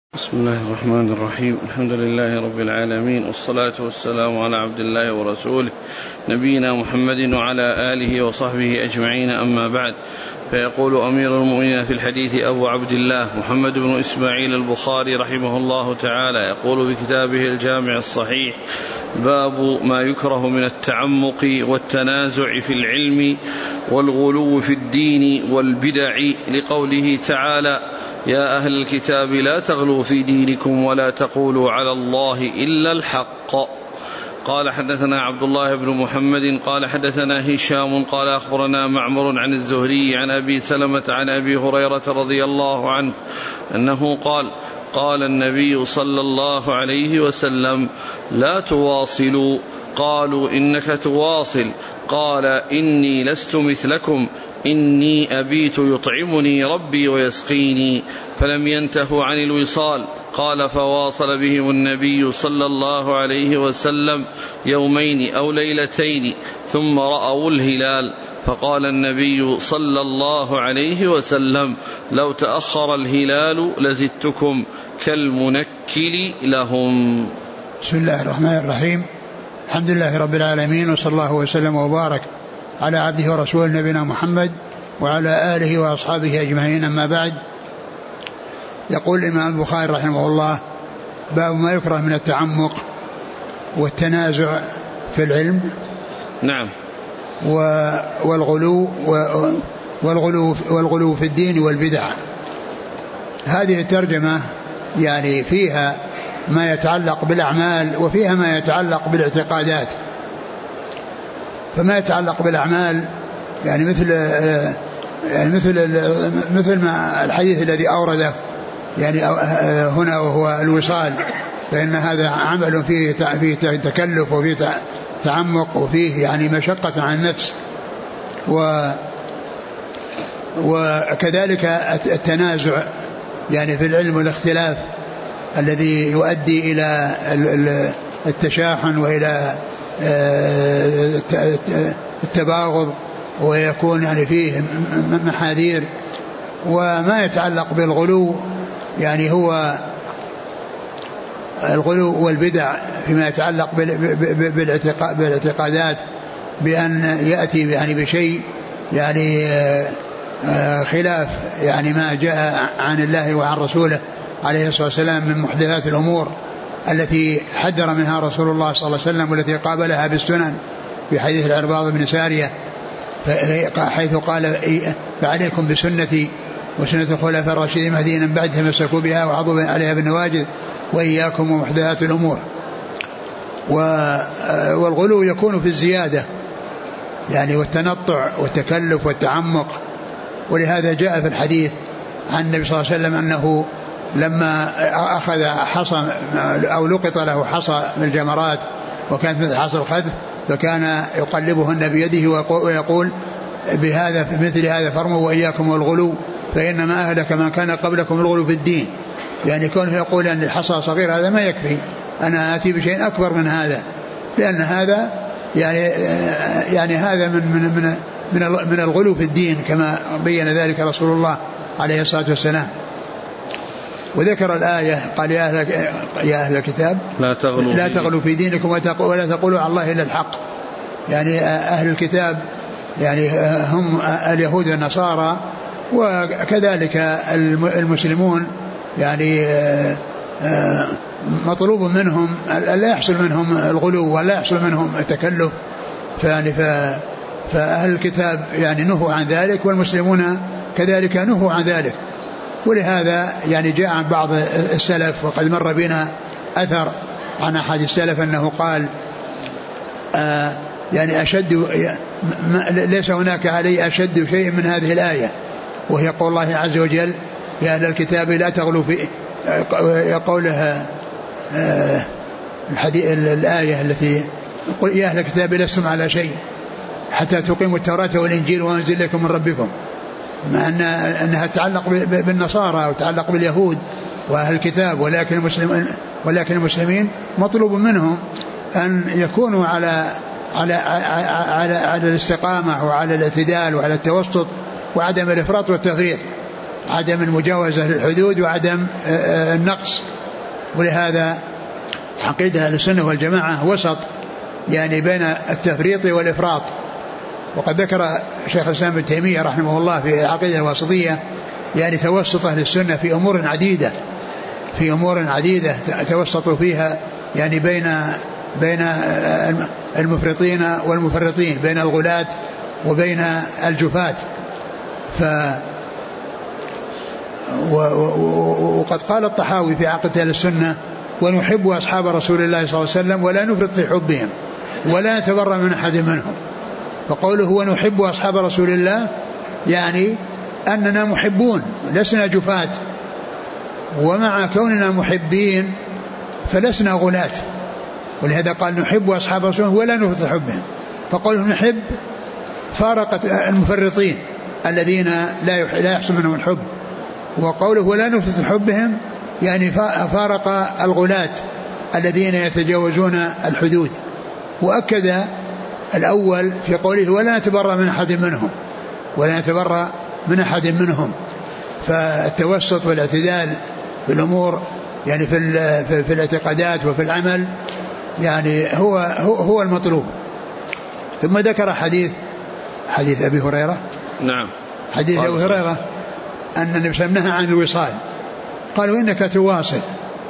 بسم الله الرحمن الرحيم. الحمد لله رب العالمين، والصلاة والسلام على عبد الله ورسوله نبينا محمد وعلى آله وصحبه أجمعين، أما بعد. فيقول أمير المؤمنين في الحديث أبو عبد الله محمد بن إسماعيل البخاري رحمه الله تعالى، يقول بكتابه الجامع الصحيح: باب ما يكره من التعمق والتنازع في العلم والغلو في الدين والبدع، لقوله تعالى: يا أهل الكتاب لا تغلوا في دينكم ولا تقولوا على الله إلا الحق. قال: حدثنا عبد الله بن محمد قال حدثنا هشام قال أخبرنا معمر عن الزهري عن أبي سلمة عن أبي هريرة رضي الله عنه أنه قال: قال النبي صلى الله عليه وسلم: لا تواصلوا. قالوا: إنك تواصل. قال: إني لست مثلكم، إني أبيت يطعمني ربي ويسقيني. فلم ينتهوا عن الوصال. قال: فواصل بهم النبي صلى الله عليه وسلم يومين أو ليلتين، ثم رأوا الهلال، فقال النبي صلى الله عليه وسلم: لو تأخر الهلال لزدتكم كالمنكل لهم. بسم الله الرحمن الرحيم. الحمد لله رب العالمين، وصلى الله وسلم وبارك على عبده ورسوله نبينا محمد وعلى آله وأصحابه أجمعين، أما بعد. يقول الإمام البخاري رحمه الله: باب ما يكره من التعمق والتنازع في العلم. نعم. والغلو في الدين والبدع. هذه الترجمة يعني فيها ما يتعلق بالأعمال وفيها ما يتعلق بالاعتقادات. فما يتعلق بالأعمال يعني مثل ما الحديث الذي أورده يعني هنا، وهو الوصال، فإن هذا عمل فيه تكلف وفيه تعمق وفيه يعني مشقة عن النفس. وكذلك التنازع يعني في العلم والاختلاف الذي يؤدي إلى التشاحن وإلى التباغض، ويكون يعني فيه محاذير. وما يتعلق بالغلو يعني هو الغلو والبدع فيما يتعلق بالاعتقادات، بأن يأتي يعني بشيء يعني خلاف يعني ما جاء عن الله وعن رسوله عليه الصلاة والسلام من محدثات الأمور التي حذر منها رسول الله صلى الله عليه وسلم، والتي قابلها بالسنن في حديث العرباض بن سارية، حيث قال: فعليكم بسنتي وسنة الخلفاء الراشدين المهديين من بعد تمسكوا بها وعضوا عليها بالنواجذ وإياكم ومحدثات الأمور. والغلو يكون في الزيادة يعني والتنطع والتكلف والتعمق. ولهذا جاء في الحديث عن النبي صلى الله عليه وسلم أنه لما أخذ حصى أو لقط له حصى من الجمرات وكانت مثل حصى الخذف، فكان يقلبهن بيده ويقول: بهذا مثل هذا فرموا وإياكم والغلو، فإنما أهلك من كان قبلكم الغلو في الدين. يعني كونه يقول أن الحصى صغير هذا ما يكفي، أنا آتي بشيء أكبر من هذا، لأن هذا يعني هذا من الغلو في الدين، كما بين ذلك رسول الله عليه الصلاة والسلام. وذكر الآية قال: يا أهل الكتاب لا تغلوا في دينكم ولا تقولوا على الله إلا الحق. يعني أهل الكتاب يعني هم اليهود والنصارى، وكذلك المسلمون يعني مطلوب منهم لا يحصل منهم الغلو ولا يحصل منهم التكلف. فأهل الكتاب يعني نهوا عن ذلك، والمسلمون كذلك نهوا عن ذلك. ولهذا يعني جاء عن بعض السلف، وقد مر بنا أثر عن أحد السلف أنه قال: يعني أشد ليس هناك علي أشد شيء من هذه الآية، وهي قول الله عز وجل: يا أهل الكتاب لا تغلوا في قولها الآية التي قل: يا أهل الكتاب لستم على شيء حتى تقيموا التوراة والإنجيل وأنزل إليكم من ربكم، مع أنها تتعلق بالنصارى وتتعلق باليهود وأهل الكتاب، ولكن المسلمين مطلوب منهم أن يكونوا على الاستقامة وعلى الاعتدال وعلى التوسط وعدم الإفراط والتفريط. عدم المجاوزة للحدود وعدم النقص. ولهذا عقيدة أهل السنة والجماعة وسط يعني بين التفريط والإفراط. وقد ذكر شيخ الإسلام ابن تيمية رحمه الله في العقيدة الواسطية يعني توسط أهل السنة في أمور عديدة توسطوا فيها يعني بين المفرطين والمفرطين، بين الغلاة وبين الجفاة. وقد قال الطحاوي في عقيدة أهل السنة: ونحب أصحاب رسول الله صلى الله عليه وسلم ولا نفرط في حبهم ولا نتبرأ من أحد منهم. فقوله ونحب أصحاب رسول الله يعني أننا محبون لسنا جفاة، ومع كوننا محبين فلسنا غلاة. ولهذا قال نحب أصحاب رسول الله ولا نفرط في حبهم. فقوله نحب فارقت المفرطين الذين لا يحصل منهم الحب، وقوله ولا نفرط في حبهم يعني فارق الغلاة الذين يتجاوزون الحدود. وأكد الأول في قوله ولا نتبرأ من أحد منهم فالتوسط والاعتدال في الأمور يعني في الاعتقادات وفي العمل يعني هو المطلوب. ثم ذكر حديث أبي هريرة. نعم. حديث أبي هريرة أن النبي صلى الله عليه وسلم نهى عن الوصال، قالوا إنك تواصل،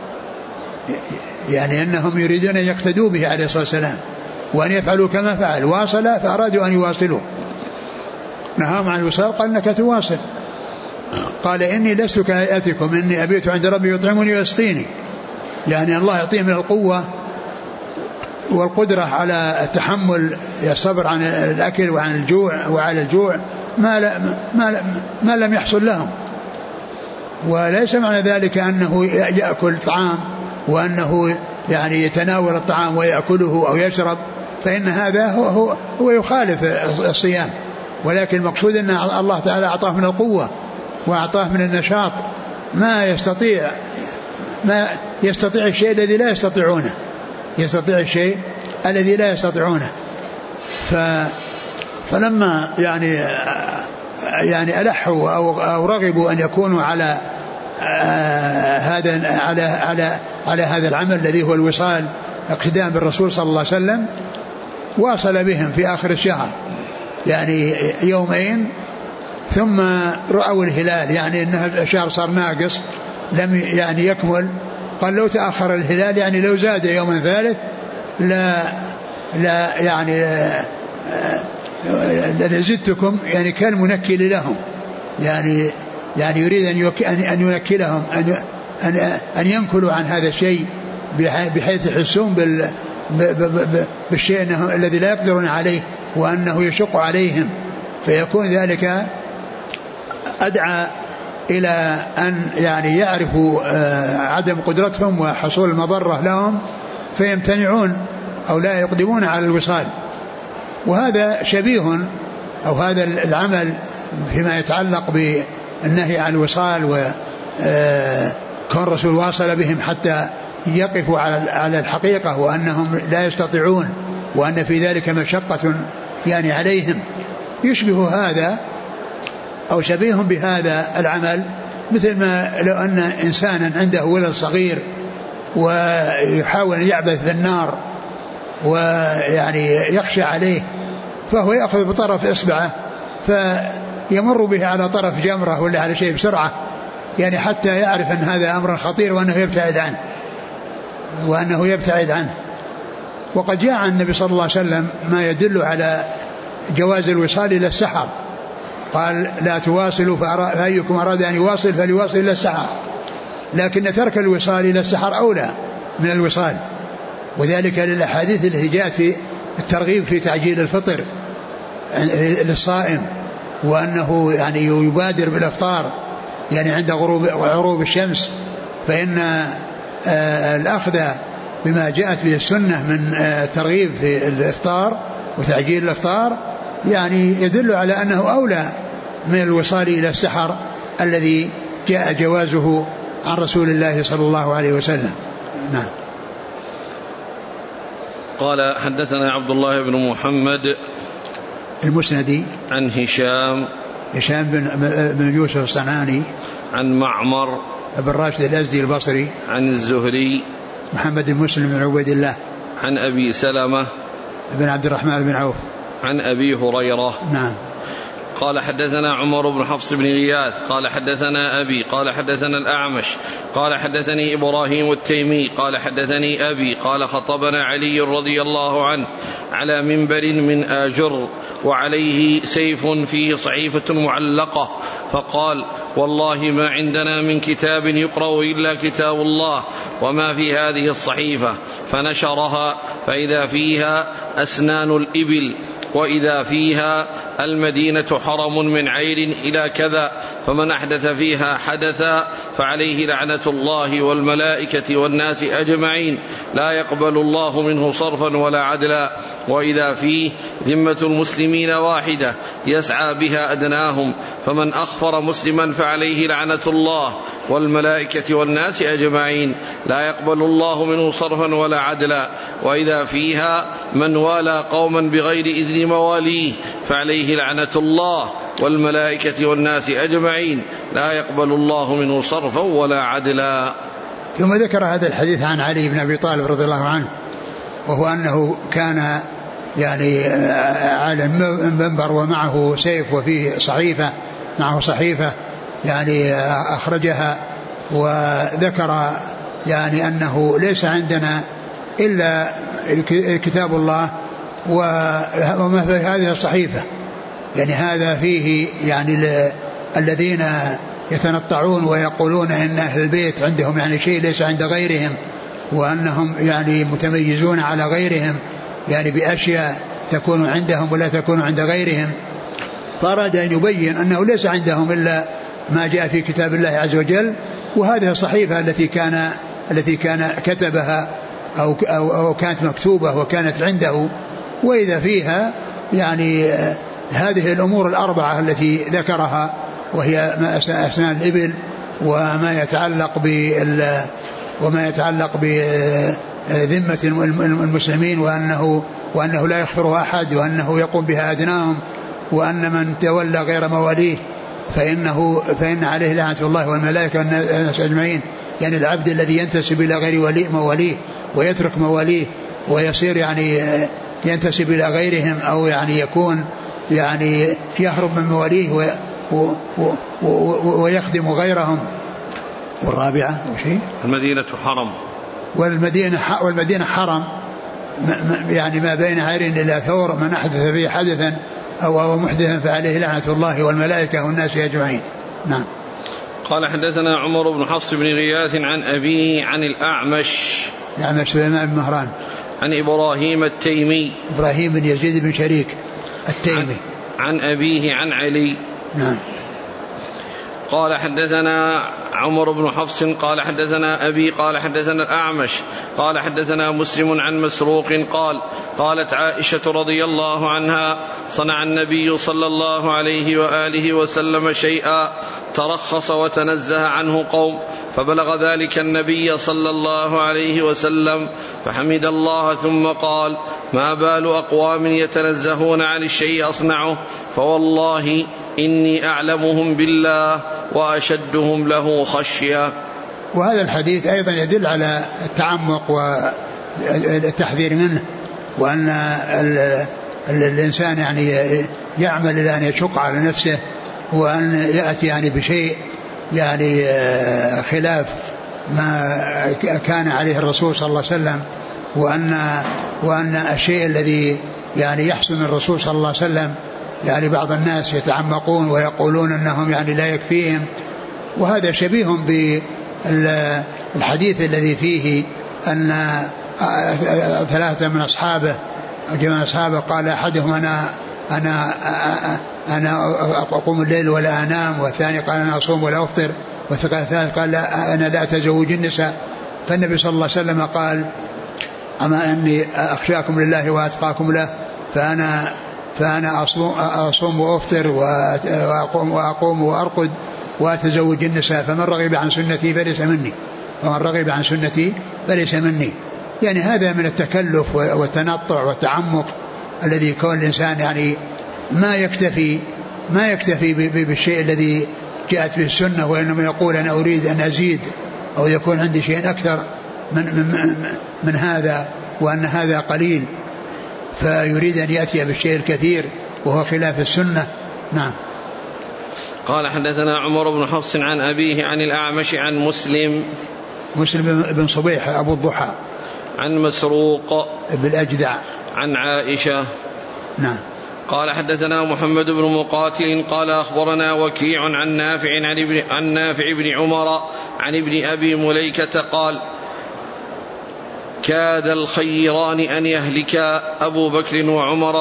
يعني أنهم يريدون أن يقتدوا به عليه الصلاة والسلام وأن يفعلوا كما فعل، واصل فأرادوا أن يواصلوا. نهاهم عن الوصال قال إنك تواصل، قال إني لست كهيئتكم إني أبيت عند ربي يطعمني ويسقيني، يعني الله يعطيه من القوة والقدرة على التحمل الصبر عن الأكل وعن الجوع وعلى الجوع ما لم يحصل لهم. وليس معنى ذلك أنه يأكل طعام وأنه يعني يتناول الطعام ويأكله أو يشرب، فإن هذا هو يخالف الصيام. ولكن المقصود أن الله تعالى أعطاه من القوة وأعطاه من النشاط ما يستطيع الشيء الذي لا يستطيعونه. فلما يعني ألحوا أو رغبوا أن يكونوا على هذا العمل الذي هو الوصال اقتداء بالرسول صلى الله عليه وسلم، واصل بهم في آخر الشهر يعني يومين، ثم رأوا الهلال يعني أن الشهر صار ناقص لم يعني يكمل. قال لو تأخر الهلال يعني لو زاد يوما ثالث لا يعني لزدتكم، يعني كان منكل لهم، يعني يريد أن ينكلهم أن ينكلوا عن هذا الشيء بحيث يحسون بالشيء الذي لا يقدرون عليه وأنه يشق عليهم، فيكون ذلك أدعى إلى أن يعني يعرفوا عدم قدرتهم وحصول المضرة لهم فيمتنعون أو لا يقدمون على الوصال. وهذا شبيه أو هذا العمل فيما يتعلق بالنهي عن الوصال وكون الرسول واصل بهم حتى يقفوا على الحقيقة وأنهم لا يستطيعون وأن في ذلك مشقة يعني عليهم، يشبه هذا أو شبيه بهذا العمل مثل ما لو أن إنسانا عنده ولد صغير ويحاول أن يعبث بالنار ويعني يخشى عليه، فهو يأخذ بطرف إصبعه فيمر به على طرف جمرة ولا على شيء بسرعة، يعني حتى يعرف أن هذا أمر خطير وأنه يبتعد عنه. وقد جاء عن النبي صلى الله عليه وسلم ما يدل على جواز الوصال إلى السحر، قال لا تواصلوا فأيكم أراد أن يواصل فليواصل إلى السحر، لكن ترك الوصال إلى السحر أولى من الوصال، وذلك للأحاديث التي جاءت في الترغيب في تعجيل الفطر للصائم، وأنه يعني يبادر بالإفطار يعني عند غروب الشمس، فإن الأخذ بما جاءت به السنة من الترغيب في الإفطار وتعجيل الإفطار يعني يدل على أنه أولى من الوصال إلى السحر الذي جاء جوازه عن رسول الله صلى الله عليه وسلم. نعم. قال حدثنا عبد الله بن محمد المسندي عن هشام بن يوسف الصنعاني عن معمر بن راشد الأزدي البصري عن الزهري محمد بن مسلم بن عبيد الله عن أبي سلمة بن عبد الرحمن بن عوف عن أبي هريرة. نعم. قال حدثنا عمر بن حفص بن غياث قال حدثنا أبي قال حدثنا الأعمش قال حدثني إبراهيم التيمي قال حدثني أبي قال خطبنا علي رضي الله عنه على منبر من آجر وعليه سيف فيه صحيفة معلقة فقال والله ما عندنا من كتاب يقرأ إلا كتاب الله وما في هذه الصحيفة، فنشرها فإذا فيها أسنان الإبل وإذا فيها المدينة حرم من عير إلى كذا، فمن أحدث فيها حدثا فعليه لعنة الله والملائكة والناس أجمعين لا يقبل الله منه صرفا ولا عدلا، وإذا فيه ذمة المسلمين واحدة يسعى بها أدناهم، فمن أخفر مسلما فعليه لعنة الله والملائكة والناس أجمعين لا يقبل الله منه صرفا ولا عدلا، وإذا فيها من والى قوما بغير إذن مواليه فعليه لعنة الله والملائكة والناس أجمعين لا يقبل الله منه صرفا ولا عدلا. ثم ذكر هذا الحديث عن علي بن أبي طالب رضي الله عنه، وهو أنه كان يعني على المنبر ومعه سيف وفيه صحيفة، معه صحيفة يعني أخرجها، وذكر يعني أنه ليس عندنا إلا كتاب الله وما في هذه الصحيفة، يعني هذا فيه يعني الذين يتنطعون ويقولون إن أهل البيت عندهم يعني شيء ليس عند غيرهم، وأنهم يعني متميزون على غيرهم يعني بأشياء تكون عندهم ولا تكون عند غيرهم، فأراد أن يبين أنه ليس عندهم إلا ما جاء في كتاب الله عز وجل، وهذه الصحيفة التي كان كتبها أو كانت مكتوبة وكانت عنده، وإذا فيها يعني هذه الأمور الأربعة التي ذكرها، وهي أسنان الإبل وما يتعلق بذمة المسلمين وأنه لا يخفره أحد وأنه يقوم بها أدناهم، وأن من تولى غير مواليه فإن عليه لعنة الله والملائكة والناس أجمعين، يعني العبد الذي ينتسب إلى غير مواليه ويترك مواليه ويصير يعني ينتسب إلى غيرهم أو يعني يكون يعني يهرب من مواليه ويخدم غيرهم. والرابعة المدينة حرم، والمدينة حرم يعني ما بين عير إلى ثور، من أحدث فيه حدثا أو محدثا فعليه لعنة الله والملائكة والناس أجمعين. نعم. قال حدثنا عمر بن حفص بن غياث عن أبيه عن الأعمش سليمان بن مهران عن إبراهيم التيمي إبراهيم بن يزيد بن شريك التيمي عن أبيه عن علي. نعم. قال حدثنا عمر بن حفص قال حدثنا أبي قال حدثنا الأعمش قال حدثنا مسلم عن مسروق قال قالت عائشة رضي الله عنها صنع النبي صلى الله عليه وآله وسلم شيئا ترخص وتنزه عنه قوم، فبلغ ذلك النبي صلى الله عليه وسلم فحمد الله ثم قال ما بال أقوام يتنزهون عن الشيء أصنعه، فوالله إني أعلمهم بالله وأشدهم له خشية. وهذا الحديث أيضا يدل على التعمق والتحذير منه، وأن الإنسان يعني يعمل إلى أن يشق على نفسه وأن يأتي يعني بشيء يعني خلاف ما كان عليه الرسول صلى الله عليه وسلم، وأن الشيء الذي يعني يحسن الرسول صلى الله عليه وسلم يعني بعض الناس يتعمقون ويقولون أنهم يعني لا يكفيهم، وهذا شبيه بالحديث الذي فيه أن ثلاثة من أصحابه جمع أصحابه قال أحدهم أنا أقوم الليل ولا أنام، والثاني قال أنا أصوم ولا أفطر، والثالث قال أنا لا أتزوج النساء. فالنبي صلى الله عليه وسلم قال أما أني أخشاكم لله وأتقاكم له فأنا أصوم وأفطر وأقوم وأرقد وأتزوج النساء، فمن رغب عن سنتي فليس مني. يعني هذا من التكلف والتنطع والتعمق الذي يكون الإنسان يعني ما يكتفي بالشيء الذي جاءت به السنة، وإنما يقول أنا أريد أن أزيد أو يكون عندي شيء أكثر من هذا، وأن هذا قليل، فيريد أن يأتي بالشيء الكثير وهو خلاف السنة. نعم. قال حدثنا عمر بن حفص عن أبيه عن الأعمش عن مسلم بن صبيح أبو الضحى عن مسروق بالأجدع عن عائشة. نعم. قال حدثنا محمد بن مقاتل قال أخبرنا وكيع عن نافع بن عمر عن ابن أبي مليكة قال كاد الخيران أن يهلكا أبو بكر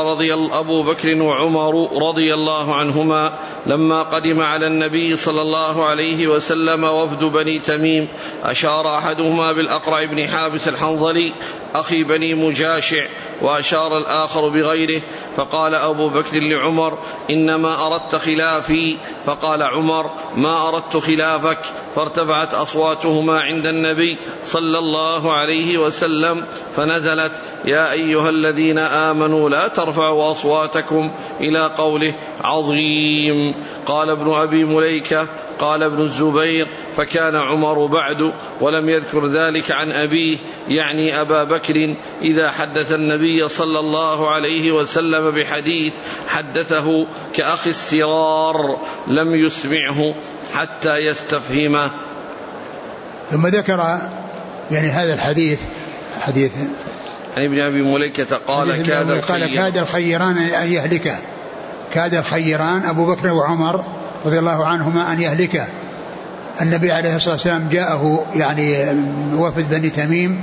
وعمر رضي الله عنهما لما قدم على النبي صلى الله عليه وسلم وفد بني تميم، أشار أحدهما بالأقرع بن حابس الحنظلي أخي بني مجاشع، وأشار الآخر بغيره، فقال أبو بكر لعمر إنما أردت خلافي، فقال عمر ما أردت خلافك، فارتفعت أصواتهما عند النبي صلى الله عليه وسلم فنزلت يا أيها الذين آمنوا لا ترفعوا أصواتكم إلى قوله عظيم. قال ابن أبي مليكة قال ابن الزبير فكان عمر بعد، ولم يذكر ذلك عن أبيه يعني أبا بكر، إذا حدث النبي صلى الله عليه وسلم بحديث حدثه كأخي السرار لم يسمعه حتى يستفهمه. ثم ذكر يعني هذا الحديث عن ابن أبي مليكة قال كاد الخيران أن يهلكه، كاد الخيران أبو بكر وعمر رضي الله عنهما أن يهلكه. النبي عليه الصلاة والسلام جاءه يعني وفد بني تميم،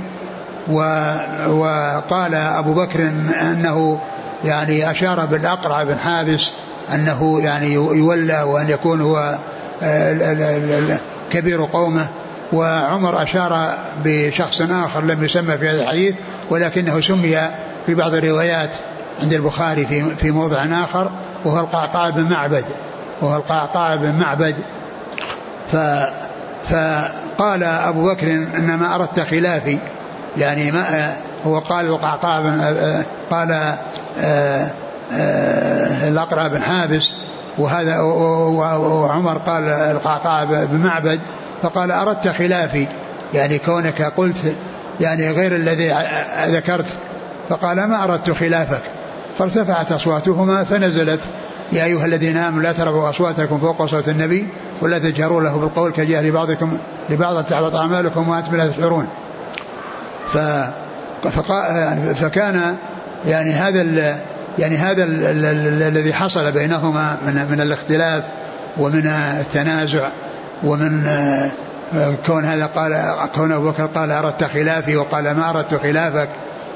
وقال أبو بكر أنه يعني أشار بالأقرع بن حابس أنه يعني يولى وأن يكون هو كبير قومه، وعمر أشار بشخص آخر لم يسمى في هذا الحديث ولكنه سمي في بعض الروايات عند البخاري في موضع آخر، وهو القعقاع بن معبد. فقال أبو بكر إنما أردت خلافي، يعني ما هو قال القعقاع قال الأقرع بن حابس، وهذا وعمر قال القعقاع بن معبد، فقال أردت خلافي يعني كونك قلت يعني غير الذي ذكرت، فقال ما أردت خلافك، فارتفعت أصواتهما فنزلت يا أيها الذين آمنوا لا ترفعوا أصواتكم فوق صوت النبي ولا تجهروا له بالقول كجهر بعضكم لبعض تحبط أعمالكم وأنتم لا تشعرون. فكان يعني هذا الذي حصل بينهما من الاختلاف ومن التنازع ومن كون هذا كون أبو بكر قال أردت خلافي وقال ما أردت خلافك،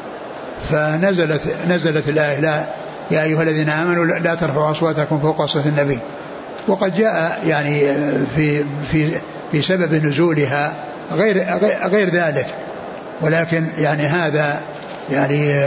فنزلت الآية لا يا أيها الذين آمنوا لا ترفعوا أصواتكم فوق صوت النبي. وقد جاء يعني في سبب نزولها غير ذلك، ولكن يعني هذا يعني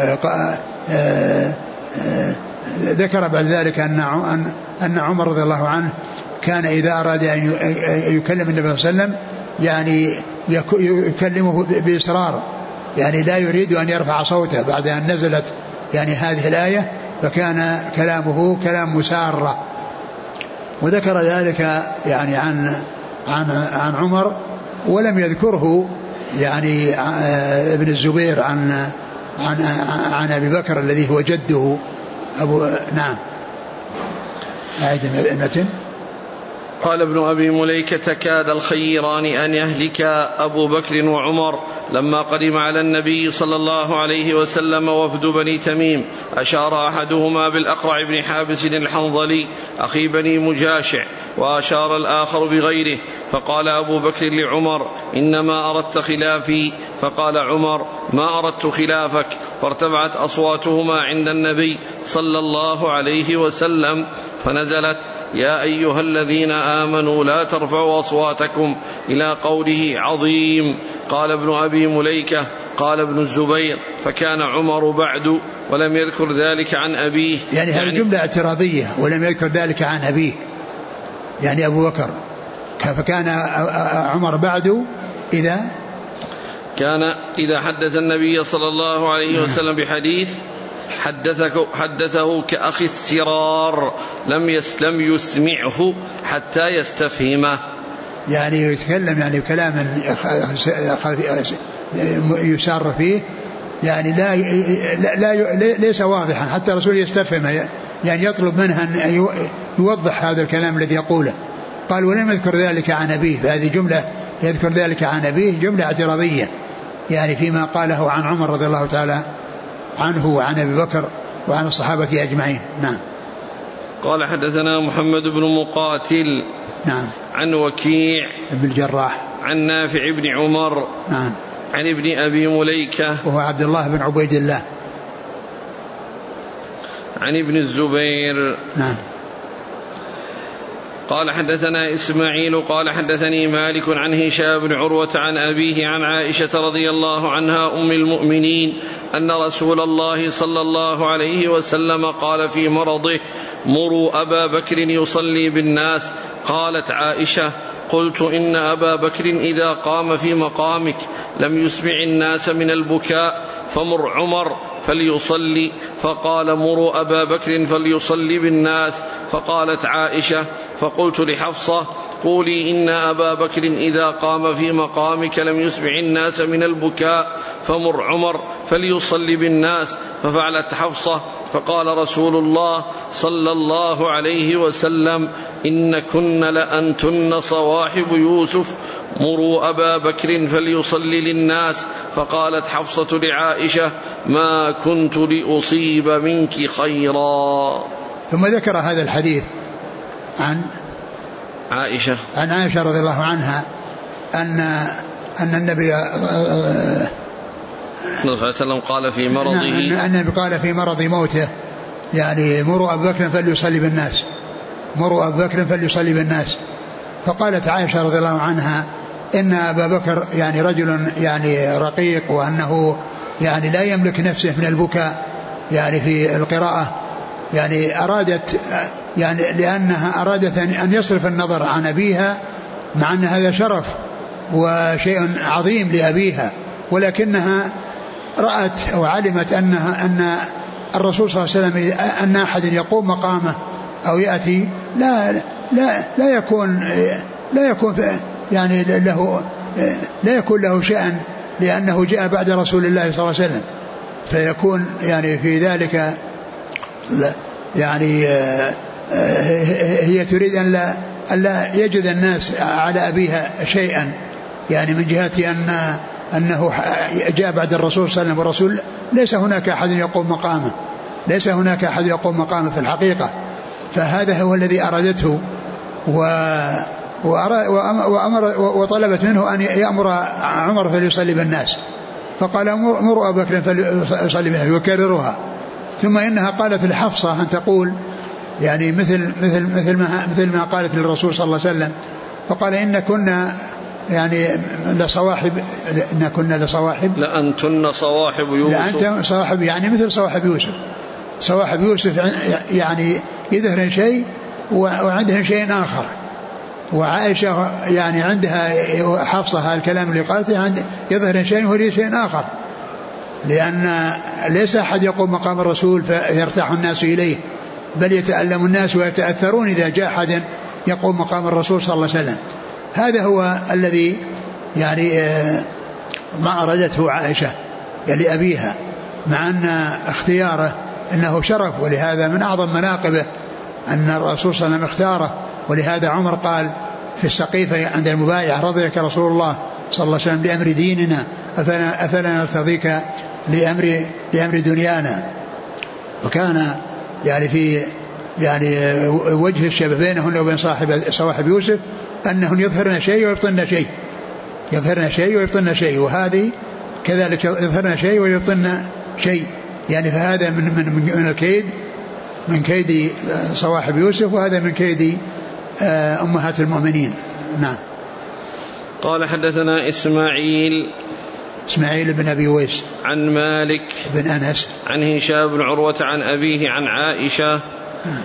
ذكر بعد ذلك أن عمر رضي الله عنه كان إذا أراد أن يكلم النبي صلى الله عليه وسلم يعني يكلمه بإصرار، يعني لا يريد أن يرفع صوته بعد أن نزلت يعني هذه الآية، فكان كلامه كلام مسارة. وذكر ذلك يعني عن عمر، ولم يذكره يعني ابن الزبير عن أبي بكر الذي هو جده أبو. نعم. أعيد المتن. قال ابن أبي مليكة كاد الخيران أن يهلك أبو بكر وعمر لما قدم على النبي صلى الله عليه وسلم وفد بني تميم، أشار أحدهما بالأقرع بن حابس الحنظلي أخي بني مجاشع، وأشار الآخر بغيره، فقال أبو بكر لعمر إنما أردت خلافي، فقال عمر ما أردت خلافك، فارتفعت أصواتهما عند النبي صلى الله عليه وسلم فنزلت يا أيها الذين آمنوا لا ترفعوا أصواتكم إلى قوله عظيم. قال ابن أبي مليكة قال ابن الزبير فكان عمر بعد، ولم يذكر ذلك عن أبيه. يعني هذه جملة اعتراضية، ولم يذكر ذلك عن أبيه يعني أبو بكر. فكان عمر بعد إذا حدث النبي صلى الله عليه وسلم بحديث حدثه كأخي السرار لم يسمعه حتى يستفهمه. يعني يتكلم يعني كلاما يسار فيه، يعني ليس واضحا حتى الرسول يستفهم، يعني يطلب منها أن يوضح هذا الكلام الذي يقوله. قال ولم يذكر ذلك عن أبيه، فهذه جملة يذكر ذلك عن أبيه جملة اعتراضية، يعني فيما قاله عن عمر رضي الله تعالى عنه وعن أبي بكر وعن الصحابة أجمعين. نعم. قال حدثنا محمد بن مقاتل نعم عن وكيع بن الجراح عن نافع بن عمر نعم عن ابن أبي مليكة وهو عبد الله بن عبيد الله عن ابن الزبير. نعم. قال حدثنا إسماعيل قال حدثني مالك عن هشام بن عروة عن أبيه عن عائشة رضي الله عنها أم المؤمنين أن رسول الله صلى الله عليه وسلم قال في مرضه مروا أبا بكر يصلي بالناس. قالت عائشة قلت إن أبا بكر إذا قام في مقامك لم يسمع الناس من البكاء فمر عمر فليصلي. فقال مروا أبا بكر فليصلي بالناس. فقالت عائشة فقلت لحفصة قولي إن أبا بكر إذا قام في مقامك لم يسمع الناس من البكاء فمر عمر فليصلي بالناس. ففعلت حفصة. فقال رسول الله صلى الله عليه وسلم إن كن لأنتن صواحب يوسف مروا أبا بكر فليصلي للناس. فقالت حفصة لعائشة ما كنت لأصيب منك خيرا. ثم ذكر هذا الحديث عن عائشة رضي الله عنها أن النبي صلى الله عليه وسلم قال في مرضه أن النبي قال في مرض موته يعني مروا أبا بكر فليصلي بالناس، مروا أبا بكر فليصلي بالناس. فقالت عائشة رضي الله عنها إن أبا بكر يعني رجل يعني رقيق، وأنه يعني لا يملك نفسه من البكاء يعني في القراءة، يعني أرادت يعني لأنها أرادت أن يصرف النظر عن أبيها، مع أن هذا شرف وشيء عظيم لأبيها، ولكنها رأت أو علمت أن الرسول صلى الله عليه وسلم أن أحد يقوم مقامه أو يأتي لا يكون يعني لا يكون له شأن، لأنه جاء بعد رسول الله صلى الله عليه وسلم، فيكون يعني في ذلك يعني هي تريد أن لا يجد الناس على أبيها شيئا، يعني من جهة أنه جاء بعد الرسول صلى الله عليه وسلم، والرسول ليس هناك أحد يقوم مقامه، ليس هناك أحد يقوم مقامه في الحقيقة. فهذا هو الذي أرادته وطلبت منه أن يأمر عمر فليصلي بالناس. فقال مروا أبا بكر فليصلي بالناس ويكررها. ثم إنها قالت لحفصة أن تقول يعني مثل ما قالت للرسول صلى الله عليه وسلم، فقال إن كنا يعني لصواحب، إن كنا لصواحب لأنتن صواحب يوسف، لأنتن صواحب يعني مثل صواحب يوسف. صواحب يوسف يعني يظهر شيء وعندهم شيء آخر، وعائشة يعني عندها حفصها الكلام اللي قالته يظهر شيء وهو شيء آخر، لأن ليس أحد يقوم مقام الرسول فيرتاح الناس إليه، بل يتألم الناس ويتأثرون إذا جاء أحد يقوم مقام الرسول صلى الله عليه وسلم. هذا هو الذي يعني ما أرادته عائشة يعني أبيها، مع أن اختياره إنه شرف، ولهذا من أعظم مناقبه أن الرسول صلى الله عليه وسلم اختاره. ولهذا عمر قال في السقيفة عند المبايعة رضيك رسول الله صلى الله عليه وسلم بأمر ديننا أفلا نرتضيك لأمر دنيانا. وكان يعني في يعني وجه الشبه بينهن وبين صواحب يوسف أنهن يظهرن شيء ويبطن شيء، يظهرن شيء ويبطن شيء، وهذه كذلك يظهرن شيء ويبطن شيء، يعني فهذا من الكيد، من كيد صواحب يوسف، وهذا من كيد أمهات المؤمنين. نعم. قال حدثنا إسماعيل بن أبي ويس عن مالك بن أنس عن هشام بن عروة عن أبيه عن عائشة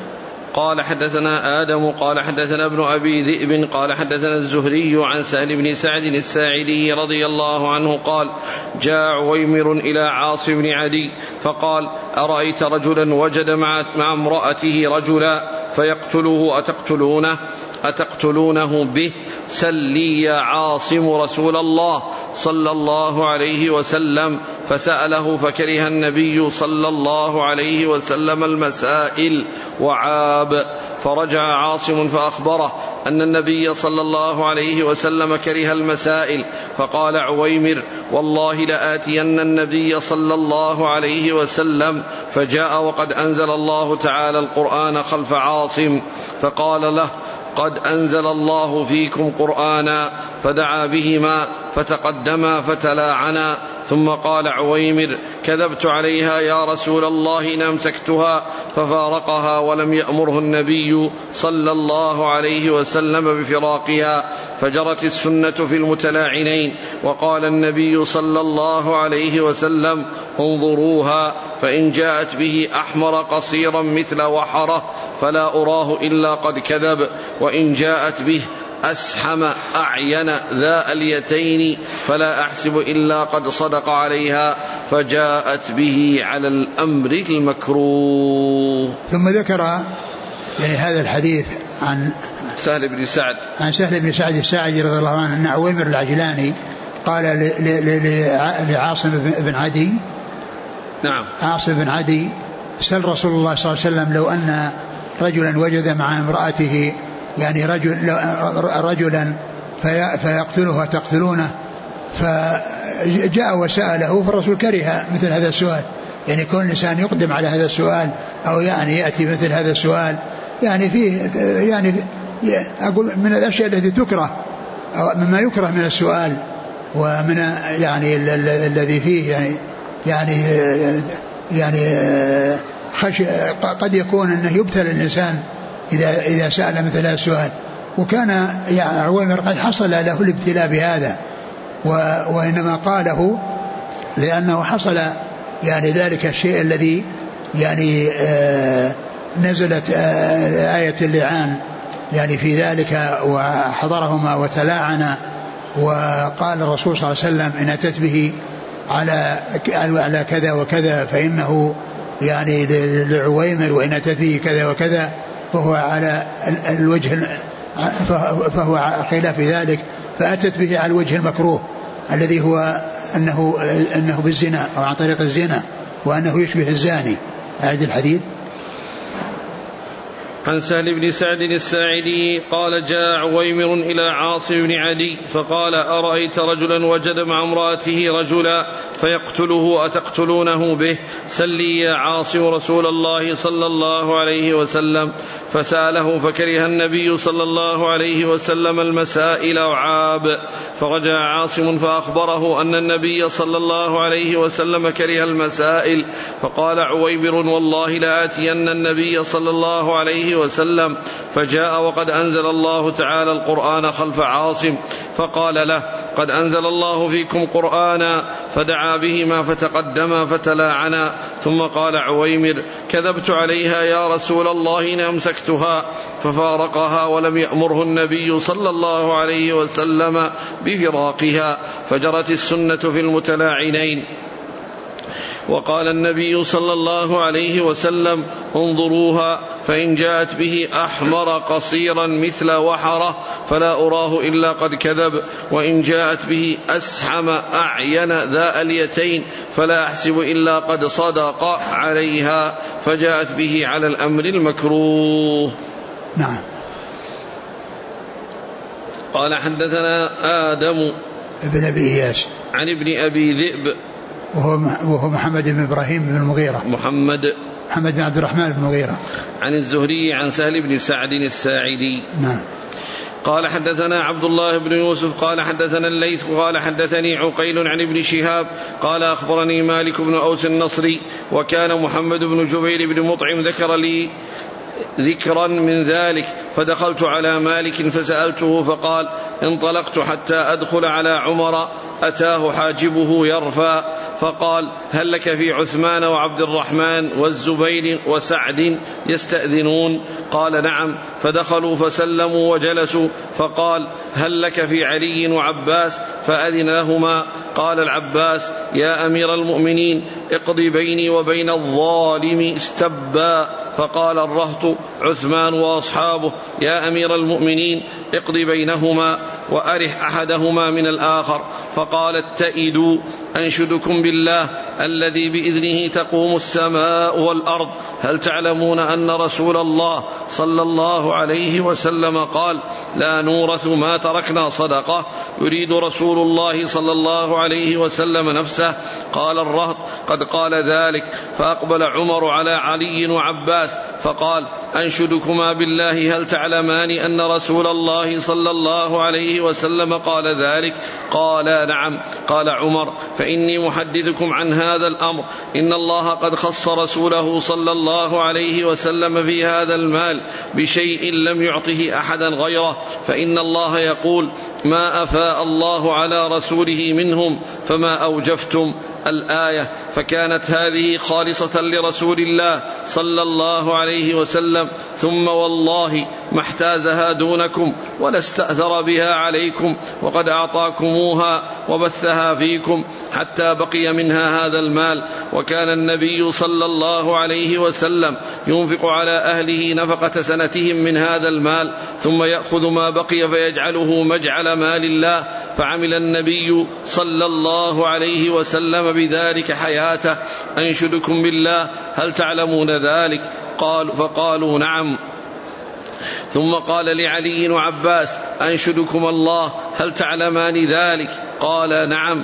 قال حدثنا آدم قال حدثنا ابن أبي ذئب قال حدثنا الزهري عن سهل بن سعد الساعدي رضي الله عنه قال جاء عويمر إلى عاصم بن عدي فقال أرأيت رجلا وجد مع امرأته رجلا فيقتله أتقتلونه به؟ سل لي يا عاصم رسول الله صلى الله عليه وسلم. فسأله فكره النبي صلى الله عليه وسلم المسائل وعاب. فرجع عاصم فأخبره أن النبي صلى الله عليه وسلم كره المسائل. فقال عويمر والله لآتين النبي صلى الله عليه وسلم. فجاء وقد أنزل الله تعالى القرآن خلف عاصم فقال له قد أنزل الله فيكم قرآنا. فدعا بهما فتقدما فتلاعنا. ثم قال عويمر كذبت عليها يا رسول الله إن أمسكتها. ففارقها ولم يأمره النبي صلى الله عليه وسلم بفراقها. فجرت السنة في المتلاعنين. وقال النبي صلى الله عليه وسلم انظروها فإن جاءت به أحمر قصيرا مثل وحره فلا أراه إلا قد كذب وإن جاءت به أسحم أعين ذا اليتين فلا أحسب إلا قد صدق عليها. فجاءت به على الأمر المكروه. ثم ذكر يعني هذا الحديث عن سهل بن سعد الساعدي رضي الله عنه أن عويمر العجلاني قال لعاصم بن عدي نعم عاصم بن عدي سأل رسول الله صلى الله عليه وسلم لو أن رجلا وجد مع امرأته يعني رجلا فيقتله تقتلونه. فجاء وسأله فالرسول كره مثل هذا السؤال يعني كون الإنسان يقدم على هذا السؤال أو يعني يأتي مثل هذا السؤال يعني فيه يعني أقول من الأشياء التي تكره أو مما يكره من السؤال ومن يعني الذي فيه يعني خشي قد يكون أنه يبتلى الإنسان إذا سأل مثل هذا السؤال. وكان يعني عويمر قد حصل له الابتلاء بهذا وإنما قاله لأنه حصل يعني ذلك الشيء الذي يعني نزلت آية اللعان يعني في ذلك وحضرهما وتلاعنا. وقال الرسول صلى الله عليه وسلم إن أتت به على كذا وكذا فإنه يعني لعويمر وإن أتت به كذا وكذا فهو على الوجه فهو خلاف ذلك. فأتت به على الوجه المكروه الذي هو أنه بالزنا أو عن طريق الزنا وأنه يشبه الزاني. أعد الحديث. عن سهل بن سعد الساعدي قال جاء عويمر إلى عاصم بن عدي فقال أرأيت رجلا وجد مع امرأته رجلا فيقتله أتقتلونه به؟ سل لي يا عاصم رسول الله صلى الله عليه وسلم. فسأله فكره النبي صلى الله عليه وسلم المسائل وعاب. فرجع عاصم فأخبره أن النبي صلى الله عليه وسلم كره المسائل. فقال عويمر والله لآتين النبي صلى الله عليه وسلم. فجاء وقد أنزل الله تعالى القرآن خلف عاصم فقال له قد أنزل الله فيكم قرآنا. فدعا بهما فتقدما فتلاعنا. ثم قال عويمر كذبت عليها يا رسول الله إن أمسكتها. ففارقها ولم يأمره النبي صلى الله عليه وسلم بفراقها. فجرت السنة في المتلاعنين. وقال النبي صلى الله عليه وسلم انظروها فإن جاءت به أحمر قصيرا مثل وحره فلا أراه إلا قد كذب وإن جاءت به أسحم أعين ذا اليتين فلا أحسب إلا قد صدق عليها. فجاءت به على الأمر المكروه. نعم. قال حدثنا آدم ابن أبي إياس عن ابن أبي ذئب وهو محمد بن إبراهيم بن المغيرة محمد بن عبد الرحمن بن المغيرة عن الزهري عن سهل بن سعد الساعدي. نعم. قال حدثنا عبد الله بن يوسف قال حدثنا الليث قال حدثني عقيل عن ابن شهاب قال أخبرني مالك بن أوس النصري وكان محمد بن جبير بن مطعم ذكر لي ذكرا من ذلك فدخلت على مالك فسألته فقال انطلقت حتى أدخل على عمر أتاه حاجبه يرفع فقال: هل لك في عثمان وعبد الرحمن والزبير وسعد يستأذنون؟ قال: نعم. فدخلوا فسلموا وجلسوا، فقال: هل لك في علي وعباس؟ فأذن لهما. قال العباس: يا أمير المؤمنين، اقضي بيني وبين الظالم استبا. فقال الرهط عثمان وأصحابه: يا أمير المؤمنين، اقضي بينهما وأرح أحدهما من الآخر. فقال: اتئدوا، أنشدكم بالله الذي بإذنه تقوم السماء والأرض، هل تعلمون أن رسول الله صلى الله عليه وسلم قال: لا نورث ما تركنا صدقة؟ يريد رسول الله صلى الله عليه وسلم نفسه. قال الرهط: قد قال ذلك. فأقبل عمر على علي وعباس فقال: أنشدكما بالله هل تعلمان أن رسول الله صلى الله عليه وسلم قال ذلك؟ قالا: نعم. قال عمر: فإني محدثكم عن هذا الأمر، إن الله قد خص رسوله صلى الله عليه وسلم في هذا المال بشيء لم يعطه أحدا غيره، فإن الله يقول: ما أفاء الله على رسوله منهم فما أوجفتم، الآية. فكانت هذه خالصة لرسول الله صلى الله عليه وسلم، ثم والله ما احتازها دونكم ولا استأثر بها عليكم، وقد أعطاكموها وبثها فيكم حتى بقي منها هذا المال. وكان النبي صلى الله عليه وسلم ينفق على أهله نفقة سنتهم من هذا المال، ثم يأخذ ما بقي فيجعله مجعل مال الله. فعمل النبي صلى الله عليه وسلم بذلك حياته. أنشدكم بالله هل تعلمون ذلك؟ فقالوا: نعم. ثم قال لعلي وعباس: أنشدكم الله هل تعلمان ذلك؟ قال: نعم.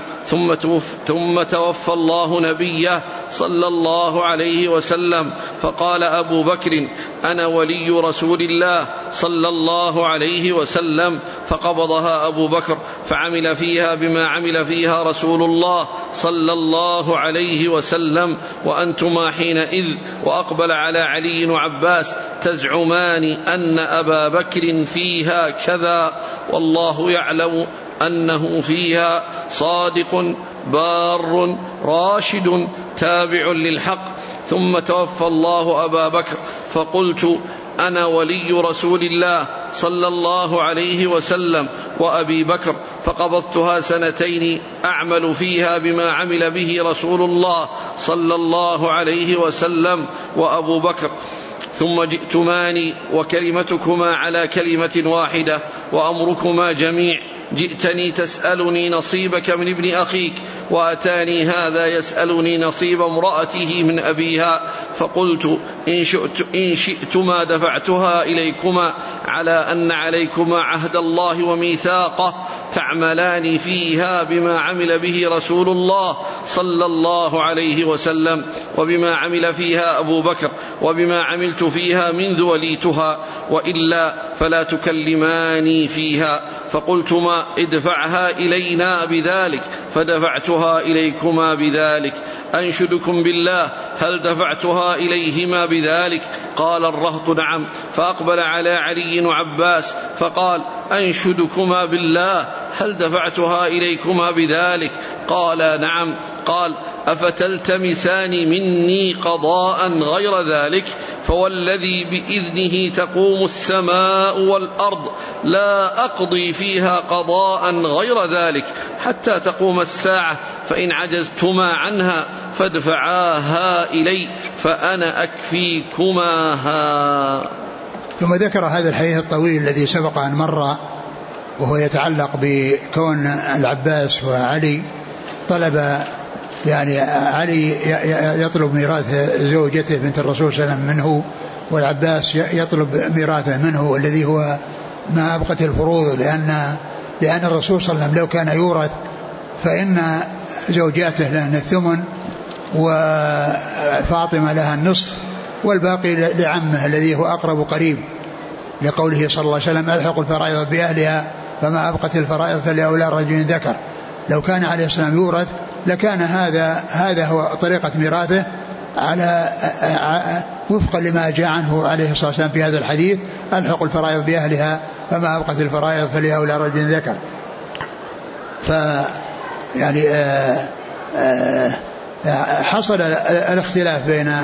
ثم توفى الله نبيه صلى الله عليه وسلم، فقال أبو بكر: أنا ولي رسول الله صلى الله عليه وسلم. فقبضها أبو بكر فعمل فيها بما عمل فيها رسول الله صلى الله عليه وسلم، وأنتما حينئذ. وأقبل على علي وعباس: تزعمان أن أبا بكر فيها كذا، والله يعلم أنه فيها صادق بار راشد تابع للحق. ثم توفى الله أبا بكر، فقلت: أنا ولي رسول الله صلى الله عليه وسلم وأبي بكر، فقبضتها سنتين أعمل فيها بما عمل به رسول الله صلى الله عليه وسلم وأبو بكر، ثم جئتماني وكلمتكما على كلمة واحدة وأمركما جميع. جئتني تسألني نصيبك من ابن أخيك، وأتاني هذا يسألني نصيب امرأته من أبيها. فقلت: إن شئتما دفعتها إليكما على أن عليكما عهد الله وميثاقه، تعملان فيها بما عمل به رسول الله صلى الله عليه وسلم، وبما عمل فيها أبو بكر، وبما عملت فيها منذ وليتها، وإلا فلا تكلماني فيها. فقلتما: ادفعها إلينا بذلك، فدفعتها إليكما بذلك. أنشدكم بالله هل دفعتها إليهما بذلك؟ قال الرهط: نعم. فأقبل على علي وعباس فقال: أنشدكما بالله هل دفعتها إليكما بذلك؟ قال: نعم. قال: أفتلتمسان مني قضاء غير ذلك؟ فوالذي بإذنه تقوم السماء والأرض لا أقضي فيها قضاء غير ذلك حتى تقوم الساعة، فإن عجزتما عنها فادفعاها إلي فأنا أكفيكماها. ثم ذكر هذا الحديث الطويل الذي سبق أن مر، وهو يتعلق بكون العباس وعلي طلب، يعني علي يطلب ميراث زوجته بنت الرسول صلى الله عليه وسلم منه، والعباس يطلب ميراثه منه الذي هو ما أبقت الفروض، لأن الرسول صلى الله عليه وسلم لو كان يورث فإن زوجاته لهن الثمن، وفاطمة لها النصف، والباقي لعمه الذي هو أقرب قريب، لقوله صلى الله عليه وسلم: ألحق الفرائض بأهلها فما أبقت الفرائض فلأولى رجل ذكر. لو كان عليه السلام يورث لكان هذا هو طريقة ميراثه على وفقا لما جاء عنه عليه الصلاة والسلام في هذا الحديث: ألحق الفرائض بأهلها فما أبقت الفرائض فلأولى رجل ذكر. يعني حصل الاختلاف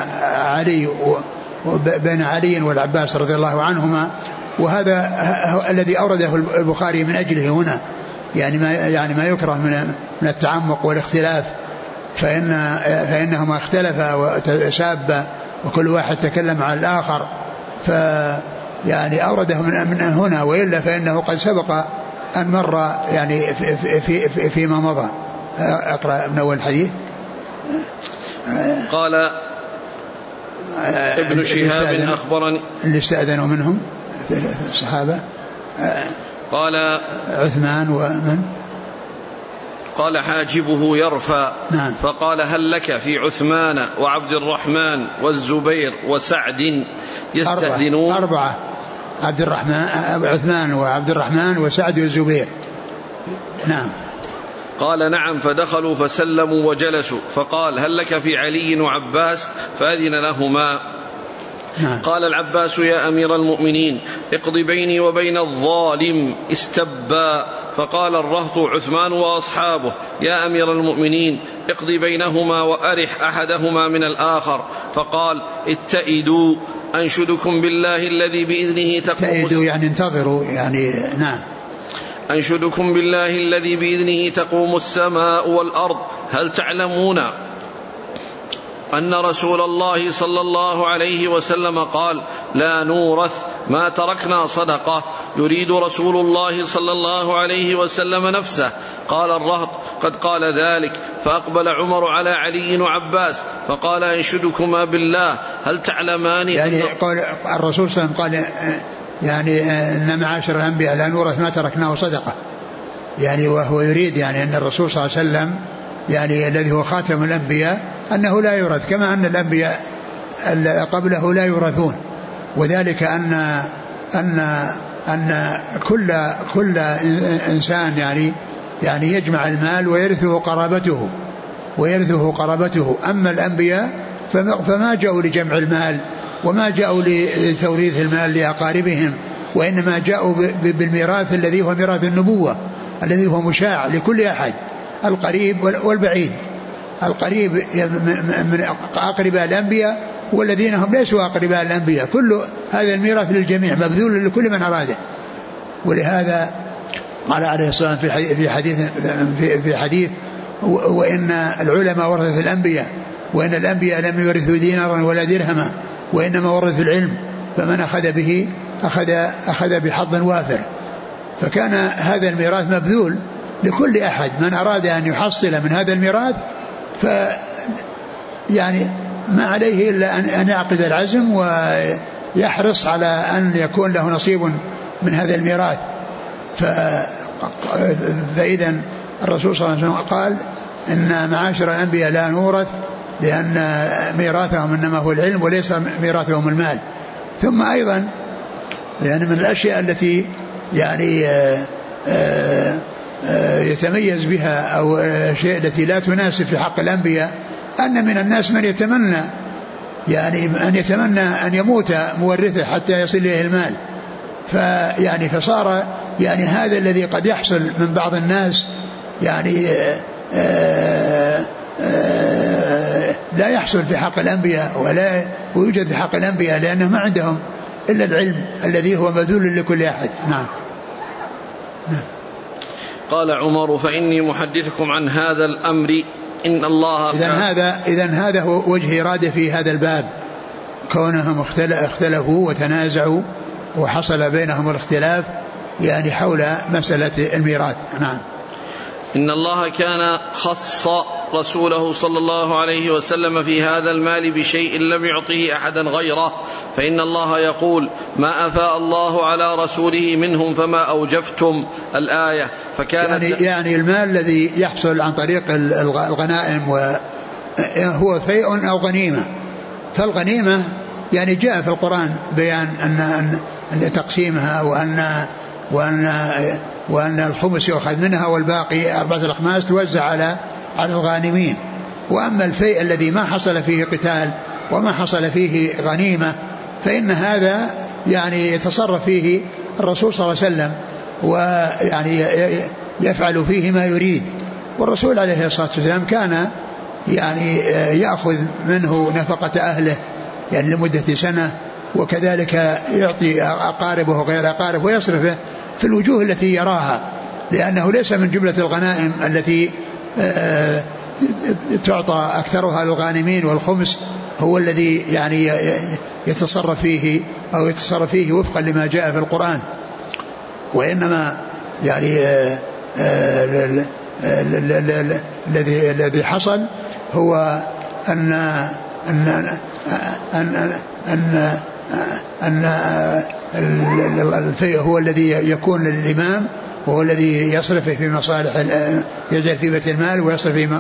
بين علي والعباس رضي الله عنهما، وهذا الذي أورده البخاري من أجله هنا، يعني ما يكره من التعمق والاختلاف، فإنهما اختلفا وتشابا وكل واحد تكلم على الآخر، يعني أورده من هنا، وإلا فإنه قد سبق أن مر يعني فيما مضى. أقرأ من أول الحديث. قال ابن شهاب أخبرني اللي استأذنوا منهم الصحابة، قال عثمان ومن قال حاجبه يرفع. نعم. فقال هل لك في عثمان وعبد الرحمن والزبير وسعد يستأذنون؟ أربعة، عثمان وعبد الرحمن وسعد والزبير. نعم. قال نعم، فدخلوا فسلموا وجلسوا، فقال هل لك في علي وعباس؟ فأذن لهما. نعم. قال العباس يا أمير المؤمنين اقض بيني وبين الظالم استبا. فقال الرهط عثمان وأصحابه يا أمير المؤمنين اقض بينهما وأرح أحدهما من الآخر. فقال اتئدوا أنشدكم بالله الذي بإذنه تقوم اتئدوا يعني انتظروا يعني. نعم. أنشدكم بالله الذي بإذنه تقوم السماء والأرض هل تعلمون أن رسول الله صلى الله عليه وسلم قال لا نورث ما تركنا صدقة، يريد رسول الله صلى الله عليه وسلم نفسه. قال الرهط قد قال ذلك. فأقبل عمر على علي وعباس فقال أنشدكما بالله هل تعلمان يعني قال الرسول صلى الله عليه وسلم قال يعني إن معاشر الأنبياء لا نورث ما تركناه صدقة، يعني وهو يريد يعني أن الرسول صلى الله عليه وسلم يعني الذي هو خاتم الأنبياء أنه لا يورث، كما أن الأنبياء قبله لا يورثون، وذلك أن كل إنسان يعني يجمع المال ويرثه قرابته. أما الأنبياء فما جاءوا لجمع المال وما جاءوا لتوريث المال لأقاربهم، وإنما جاءوا بالميراث الذي هو ميراث النبوة الذي هو مشاع لكل أحد، القريب والبعيد. القريب من أقرباء الأنبياء والذين هم ليسوا أقرباء الأنبياء، كل هذا الميراث للجميع مبذول لكل من أراده. ولهذا قال عليه الصلاة والسلام في حديث وإن العلماء ورثة الأنبياء، وإن الأنبياء لم يورثوا دينارا ولا درهما وإنما ورثوا العلم، فمن أخذ به أخذ بحظ وافر. فكان هذا الميراث مبذول لكل أحد من أراد أن يحصل من هذا الميراث، يعني ما عليه إلا أن يعقد العزم ويحرص على أن يكون له نصيب من هذا الميراث. فإذا الرسول صلى الله عليه وسلم قال إن معاشر الأنبياء لا نورث لأن ميراثهم إنما هو العلم وليس ميراثهم المال. ثم أيضا يعني من الأشياء التي يعني يتميز بها أو شيء التي لا تناسب في حق الأنبياء أن من الناس من يتمنى أن يموت مورثه حتى يصل إليه المال. فصار يعني هذا الذي قد يحصل من بعض الناس يعني لا يحصل في حق الأنبياء ولا يوجد في حق الأنبياء، لأنه ما عندهم إلا العلم الذي هو مبذول لكل أحد. نعم. قال عمر فإني محدثكم عن هذا الأمر إن الله إذن هذا هو وجه إرادة في هذا الباب، كونهم اختلفوا وتنازعوا وحصل بينهم الاختلاف يعني حول مسألة الميراث. نعم. إن الله كان خص رسوله صلى الله عليه وسلم في هذا المال بشيء لم يعطه أحدا غيره، فإن الله يقول ما أفاء الله على رسوله منهم فما أوجفتم الآية. فكانت يعني المال الذي يحصل عن طريق الغنائم هو فيء أو غنيمة. فالغنيمة يعني جاء في القرآن بيان أن تقسيمها وأن الخمس يؤخذ منها والباقي 4 الأخماس توزع على الغانمين. وأما الفيء الذي ما حصل فيه قتال وما حصل فيه غنيمة فإن هذا يعني يتصرف فيه الرسول صلى الله عليه وسلم ويعني يفعل فيه ما يريد. والرسول عليه الصلاة والسلام كان يعني يأخذ منه نفقة أهله يعني لمدة سنة، وكذلك يعطي أقاربه وغير أقاربه ويصرفه في الوجوه التي يراها، لأنه ليس من جملة الغنائم التي تعطى أكثرها للغانمين، والخمس هو الذي يعني يتصرف فيه أو يتصرف فيه وفقا لما جاء في القرآن. وإنما يعني الذي حصل هو أن الفيء هو الذي يكون للإمام، وهو الذي يصرف في مصالح، يجعل في بيت المال ويصرف في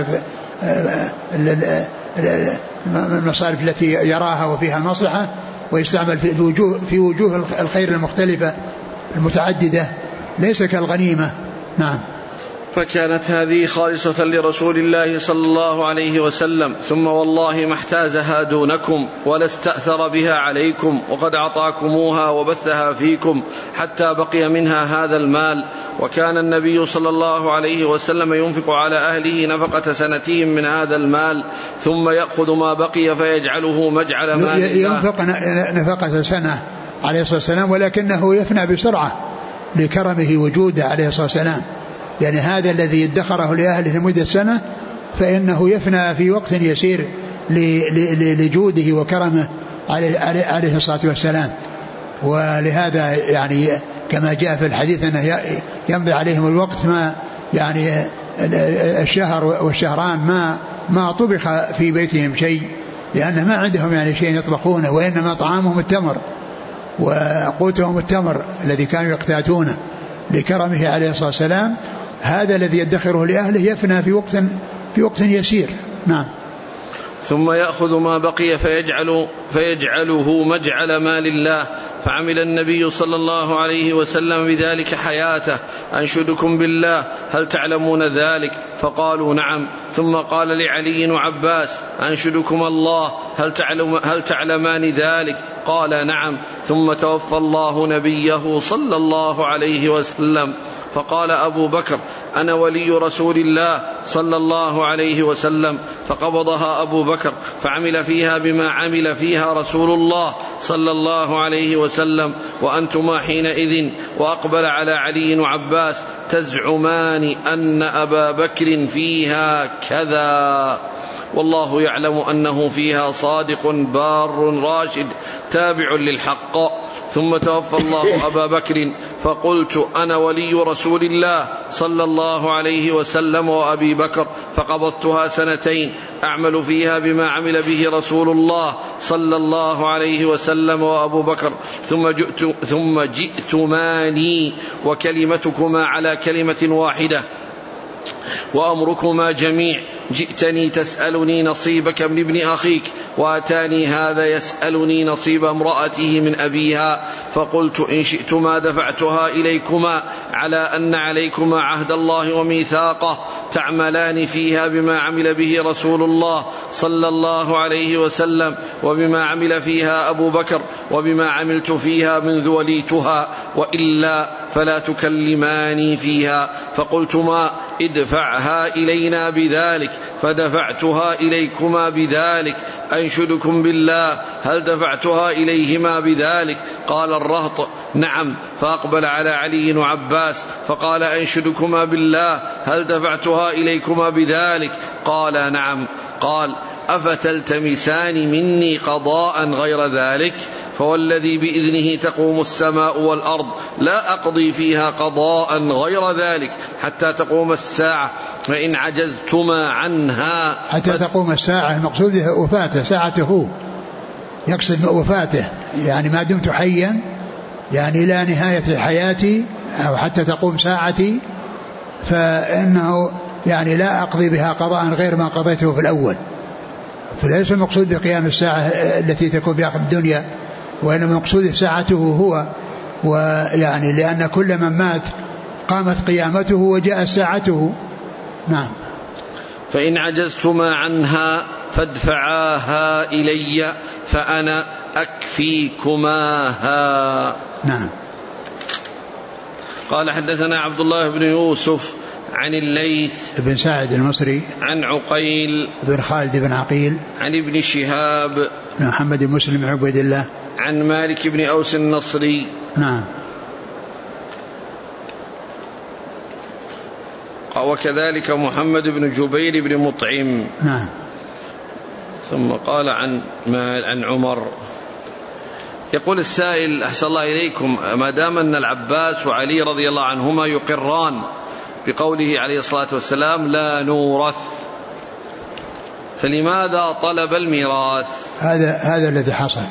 المصارف التي يراها وفيها المصلحة، ويستعمل في وجوه الخير المختلفة المتعددة ليس كالغنيمة. نعم. فكانت هذه خالصة لرسول الله صلى الله عليه وسلم، ثم والله ما احتازها دونكم ولا استأثر بها عليكم، وقد أعطاكموها وبثها فيكم حتى بقي منها هذا المال. وكان النبي صلى الله عليه وسلم ينفق على أهله نفقة سنتهم من هذا المال، ثم يأخذ ما بقي فيجعله مجعل مال الله. ينفق نفقة سنة عليه الصلاة والسلام، ولكنه يفنى بسرعة لكرمه وجوده عليه الصلاة والسلام. يعني هذا الذي ادخره لأهله لمدة سنة فإنه يفنى في وقت يسير لجوده وكرمه عليه الصلاة والسلام. ولهذا يعني كما جاء في الحديث أنه يمضي عليهم الوقت ما يعني الشهر والشهران ما طبخ في بيتهم شيء، لأنه ما عندهم يعني شيء يطبخونه، وإنما طعامهم التمر وقوتهم التمر الذي كانوا يقتاتونه لكرمه عليه الصلاة والسلام. هذا الذي يدخره لأهله يفنى في وقت يسير. نعم. ثم يأخذ ما بقي فيجعله مجعل مال الله. فعمل النبي صلى الله عليه وسلم بذلك حياته. أنشدكم بالله هل تعلمون ذلك؟ فقالوا نعم. ثم قال لعلي وعباس أنشدكم الله هل تعلمان ذلك؟ قال نعم. ثم توفى الله نبيه صلى الله عليه وسلم، فقال أبو بكر أنا ولي رسول الله صلى الله عليه وسلم، فقبضها أبو بكر فعمل فيها بما عمل فيها رسول الله صلى الله عليه وسلم، وأنتما حينئذ. وأقبل على علي وعباس تزعمان أن أبا بكر فيها كذا، والله يعلم أنه فيها صادق بار راشد تابع للحق. ثم توفى الله أبا بكر، فقلت أنا ولي رسول الله صلى الله عليه وسلم وأبي بكر، فقبضتها سنتين أعمل فيها بما عمل به رسول الله صلى الله عليه وسلم وأبو بكر، ثم جئتماني وكلمتكما على كلمة واحدة وأمركما جميع. جئتني تسألني نصيبك من ابن أخيك، وأتاني هذا يسألني نصيب امرأته من أبيها، فقلت إن شئتما دفعتها إليكما على أن عليكما عهد الله وميثاقه تعملان فيها بما عمل به رسول الله صلى الله عليه وسلم وبما عمل فيها أبو بكر وبما عملت فيها منذ وليتها، وإلا فلا تكلماني فيها. فقلتما ادفعها إلينا بذلك، فدفعتها إليكما بذلك. أنشدكم بالله هل دفعتها إليهما بذلك؟ قال الرهط نعم. فأقبل على علي وعباس فقال أنشدكما بالله هل دفعتها إليكما بذلك؟ قال نعم. قال أفتلتمسان مني قضاء غير ذلك؟ فوالذي بإذنه تقوم السماء والأرض لا أقضي فيها قضاء غير ذلك حتى تقوم الساعة، فإن عجزتما عنها. حتى تقوم الساعة المقصود وفاته، ساعته يقصد وفاته، يعني ما دمت حيا يعني لا نهاية حياتي أو حتى تقوم ساعتي، فإنه يعني لا أقضي بها قضاء غير ما قضيته في الأول. فليس المقصود بقيام الساعة التي تكون في آخر الدنيا، وإنما مقصود ساعته هو، ويعني لأن كل من مات قامت قيامته وجاء ساعته. نعم. فإن عجزتما عنها فادفعاها إلي فأنا أكفيكماها. نعم. قال حدثنا عبد الله بن يوسف عن الليث بن سعد المصري عن عقيل بن خالد بن عقيل عن ابن شهاب محمد بن مسلم عبيد الله عن مالك بن أوس النصري. نعم. وكذلك محمد بن جبير بن مطعم. نعم. ثم قال عن عمر. يقول السائل أحسن الله إليكم: ما دام أن العباس وعلي رضي الله عنهما يقران بقوله عليه الصلاة والسلام لا نورث، فلماذا طلب الميراث؟ هذا الذي حصل.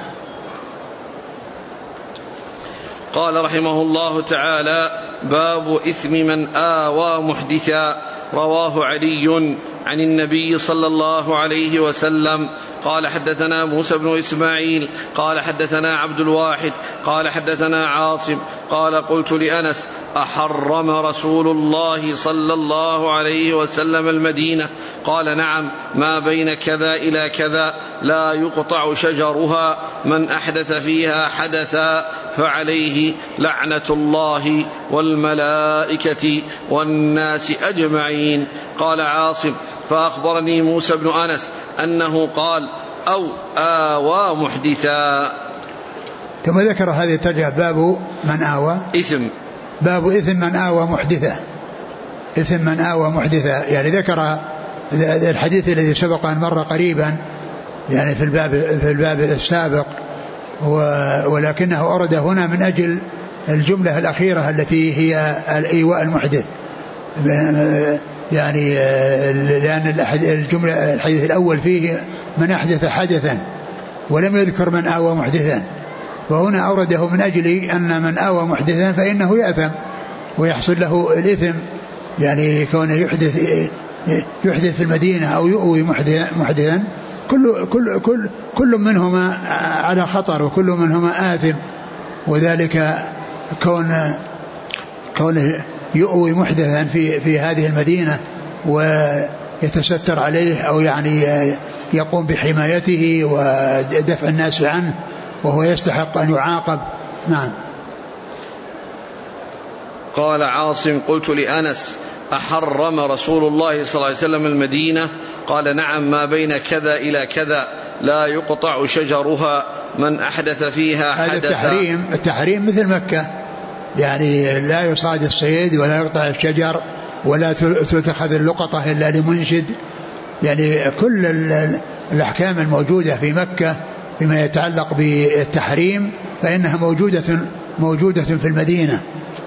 قال رحمه الله تعالى: باب إثم من آوى محدثا. رواه علي عن النبي صلى الله عليه وسلم قال: حدثنا موسى بن إسماعيل قال حدثنا عبد الواحد قال حدثنا عاصم قال: قلت لأنس: أحرم رسول الله صلى الله عليه وسلم المدينة؟ قال: نعم، ما بين كذا إلى كذا لا يقطع شجرها، من أحدث فيها حدثا فعليه لعنة الله والملائكة والناس أجمعين. قال عاصم: فأخبرني موسى بن أنس أنه قال: أو آوى محدثا. ثم ذكر هذه الترجمة: باب من آوى باب إثم من آوى محدثا. إثم من آوى محدثا، يعني ذكر الحديث الذي سبق أن مر قريبا يعني في الباب السابق، ولكنه أورد هنا من أجل الجملة الأخيرة التي هي الإيواء المحدث، يعني لأن الحديث الأول فيه من أحدث حدثا ولم يذكر من آوى محدثا، وهنا أورده من أجل أن من آوى محدثا فإنه يأثم ويحصل له الإثم، يعني كونه يحدث في المدينة أو يؤوي محدثا، كل منهما على خطر وكل منهما آثم، وذلك كونه يؤوي محدثا في هذه المدينة ويتستر عليه أو يعني يقوم بحمايته ودفع الناس عنه وهو يستحق أن يعاقب. نعم. قال عاصم: قلت لأنس: أحرم رسول الله صلى الله عليه وسلم المدينة؟ قال: نعم، ما بين كذا إلى كذا لا يقطع شجرها، من أحدث فيها حدثا. هذا التحريم مثل مكة، يعني لا يصاد الصيد ولا يقطع الشجر ولا تتخذ اللقطة إلا لمنشد، يعني كل الأحكام الموجودة في مكة فيما يتعلق بالتحريم فإنها موجودة في المدينة،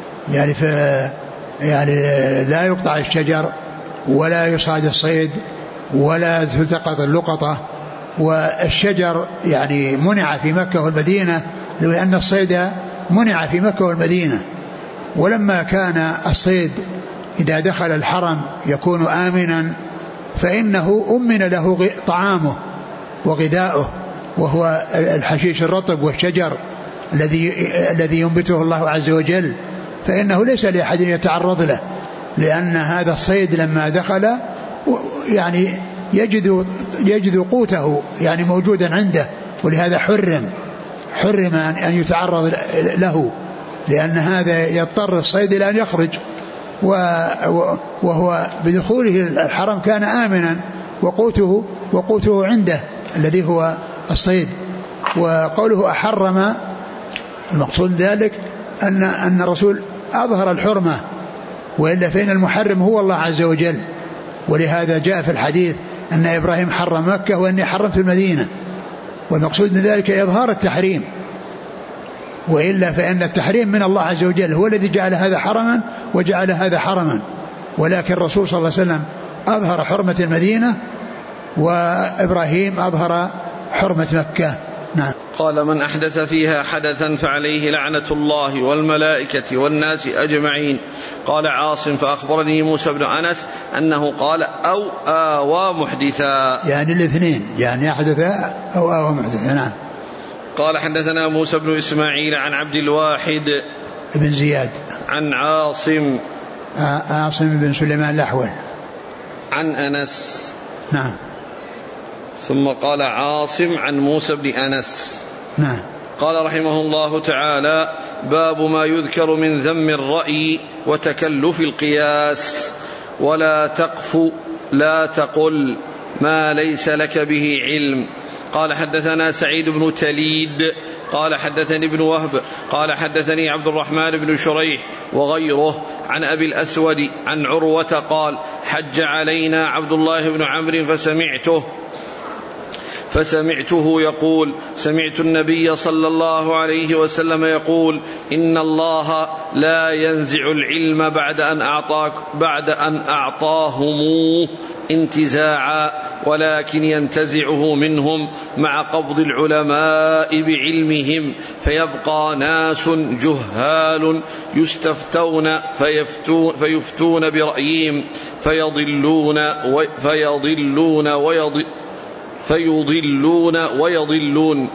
يعني لا يقطع الشجر ولا يصاد الصيد ولا تلتقط اللقطة، والشجر يعني منع في مكة والمدينة لأن الصيد منع في مكة والمدينة، ولما كان الصيد إذا دخل الحرم يكون آمنا فإنه أمن له طعامه وهو الحشيش الرطب والشجر الذي ينبته الله عز وجل، فإنه ليس لأحد يتعرض له، لأن هذا الصيد لما دخل يعني يجد قوته يعني موجودا عنده، ولهذا حرم أن يتعرض له، لأن هذا يضطر الصيد إلى أن يخرج، وهو بدخوله الحرم كان آمنا وقوته عنده الذي هو الصيد. وقوله أحرم المقصود ذلك أن الرسول أظهر الحرمة، وإلا فإن المحرم هو الله عز وجل، ولهذا جاء في الحديث أن إبراهيم حرم مكة وإني حرمت المدينة، والمقصود من ذلك إظهار التحريم، وإلا فإن التحريم من الله عز وجل، هو الذي جعل هذا حرما وجعل هذا حرما، ولكن الرسول صلى الله عليه وسلم أظهر حرمة المدينة وإبراهيم أظهر حرمة مكة. نعم. قال: من أحدث فيها حدثا فعليه لعنة الله والملائكة والناس أجمعين. قال عاصم: فأخبرني موسى بن أنس أنه قال: أو آوى محدثا، يعني الاثنين، يعني أحدث أو آوى محدثا. نعم. قال: حدثنا موسى بن إسماعيل عن عبد الواحد بن زياد عن عاصم بن سليمان الأحول عن أنس. نعم. ثم قال عاصم عن موسى بن أنس. نعم. قال رحمه الله تعالى: باب ما يذكر من ذم الرأي وتكلف القياس. ولا تقف لا تقل ما ليس لك به علم. قال حدثنا سعيد بن تليد قال حدثني ابن وهب قال حدثني عبد الرحمن بن شريح وغيره عن أبي الأسود عن عروة قال حج علينا عبد الله بن عمرو فسمعته يقول سمعت النبي صلى الله عليه وسلم يقول إن الله لا ينزع العلم بعد أن أعطاهموه انتزاعا ولكن ينتزعه منهم مع قبض العلماء بعلمهم فيبقى ناس جهال يستفتون فيفتون برأيهم فيضلون ويضلون.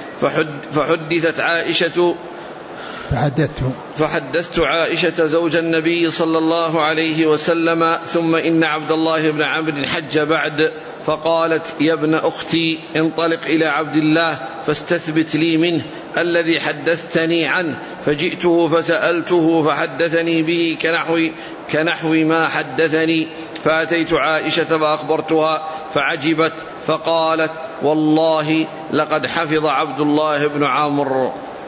فحدثت عائشة زوج النبي صلى الله عليه وسلم ثم إن عبد الله بن عمرو حج بعد فقالت يا ابن أختي انطلق إلى عبد الله فاستثبت لي منه الذي حدثتني عنه. فجئته فسألته فحدثني به كنحو ما حدثني. فأتيت عائشة فأخبرتها فعجبت فقالت والله لقد حفظ عبد الله بن عمرو.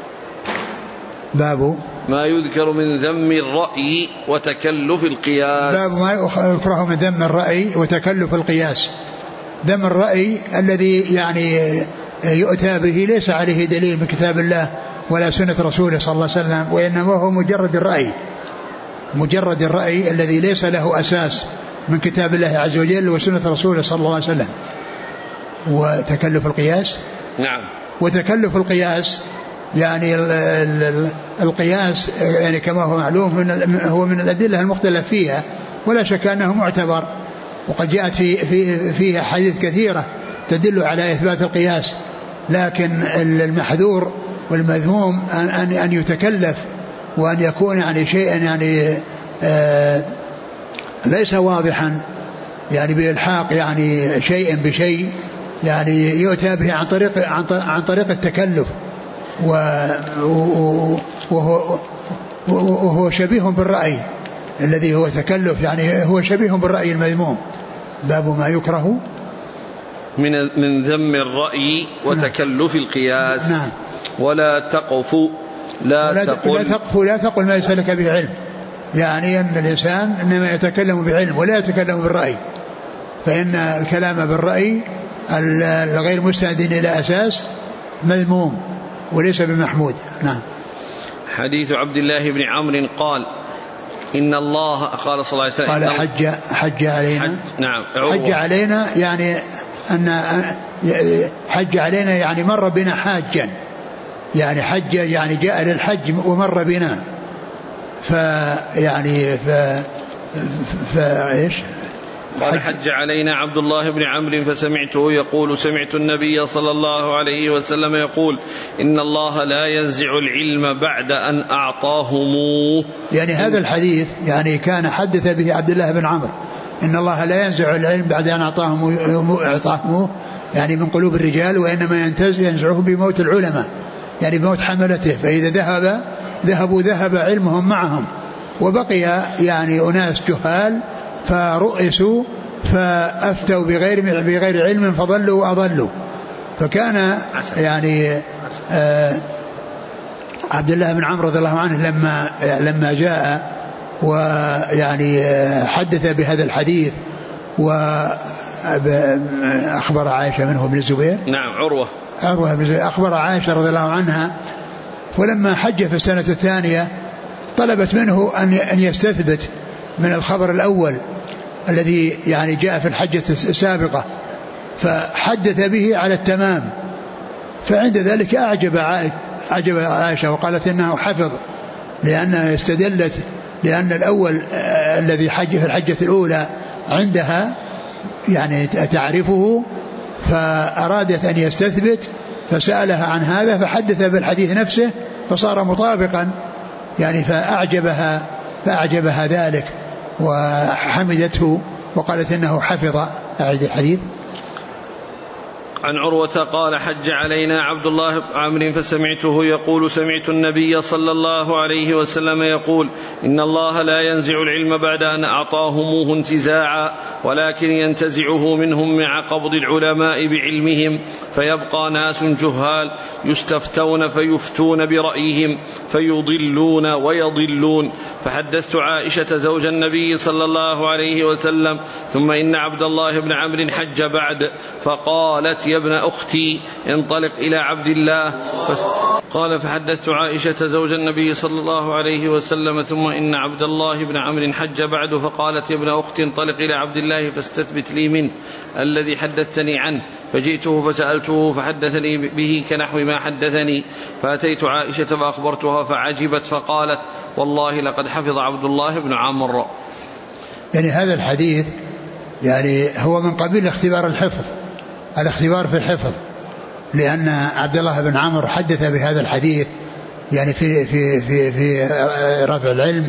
باب ما يذكر من ذم الرأي وتكلف القياس. باب ما يكره من ذم الرأي وتكلف القياس. ذم الرأي الذي يعني يؤتى به ليس عليه دليل من كتاب الله ولا سنة رسوله صلى الله عليه وسلم، وإنما هو مجرد الرأي الذي ليس له أساس من كتاب الله عز وجل وسنة رسوله صلى الله عليه وسلم. وتكلف القياس، نعم، وتكلف القياس يعني القياس يعني كما هو معلوم هو من الأدلة المختلف فيها، ولا شك أنه معتبر، وقد جاءت فيها حديث كثيرة تدل على إثبات القياس، لكن المحذور والمذموم أن يتكلف وأن يكون يعني شيئا يعني ليس واضحا يعني بإلحاق يعني شيء بشيء يعني يؤتى به عن طريق التكلف، وهو شبيه بالرأي الذي هو تكلف، يعني هو شبيه بالرأي المذموم. باب ما يكره من ذم الرأي وتكلف القياس. نعم. ولا تقف لا تقل ما ليس لك به علم، يعني أن الإنسان إنما يتكلم بعلم ولا يتكلم بالرأي، فإن الكلام بالرأي الغير مستند إلى أساس مذموم وليس بمحمود. نعم. حديث عبد الله بن عمرو قال إن الله قال صلى الله عليه وسلم قال حج علينا. نعم. حج علينا يعني أن حج علينا يعني مر بنا حاجا، يعني حج يعني جاء للحج ومر بنا، فيعني فإيش قال حج علينا عبد الله بن عمرو فسمعته يقول سمعت النبي صلى الله عليه وسلم يقول إن الله لا ينزع العلم بعد أن أعطاهموه. يعني هذا الحديث يعني كان حدث به عبد الله بن عمرو إن الله لا ينزع العلم بعد أن أعطاهموه يعني من قلوب الرجال، وإنما ينزعه بموت العلماء يعني بموت حملته، فإذا ذهب علمهم معهم وبقي يعني أناس جهال فرؤسوا فأفتوا بغير علم فضلوا وأضلوا. فكان يعني عبد الله بن عمرو رضي الله عنه لما جاء ويعني حدث بهذا الحديث وأخبر عائشة منه بن الزبير. نعم. عروة بن الزبير أخبر عائشة رضي الله عنها، ولما حج في السنة الثانية طلبت منه أن يستثبت من الخبر الأول الذي يعني جاء في الحجة السابقة، فحدث به على التمام، فعند ذلك أعجب عائشة وقالت إنه حفظ، لأنها استدلت لأن الأول الذي حج في الحجة الأولى عندها يعني تعرفه، فأرادت أن يستثبت فسألها عن هذا فحدث بالحديث نفسه فصار مطابقا يعني فأعجبها ذلك وحمدته وقالت إنه حفظ. أعيد الحديث. عن عروة قال حج علينا عبد الله بن عمرو فسمعته يقول سمعت النبي صلى الله عليه وسلم يقول إن الله لا ينزع العلم بعد أن أعطاهموه انتزاعا ولكن ينتزعه منهم مع قبض العلماء بعلمهم فيبقى ناس جهال يستفتون فيفتون برأيهم فيضلون ويضلون. فحدثت عائشة زوج النبي صلى الله عليه وسلم ثم إن عبد الله بن عمرو حج بعد فقالت يا ابن أختي انطلق إلى عبد الله قال فحدثت عائشة زوج النبي صلى الله عليه وسلم ثم إن عبد الله بن عمرو حج بعد فقالت يا ابن أختي انطلق إلى عبد الله فاستثبت لي منه الذي حدثتني عنه فجئته فسألته فحدثني به كنحو ما حدثني فأتيت عائشة فأخبرتها فعجبت فقالت والله لقد حفظ عبد الله بن عمرو. يعني هذا الحديث يعني هو من قبيل اختبار الحفظ، الاختبار في الحفظ، لأن عبد الله بن عمرو حدث بهذا الحديث يعني في رفع العلم،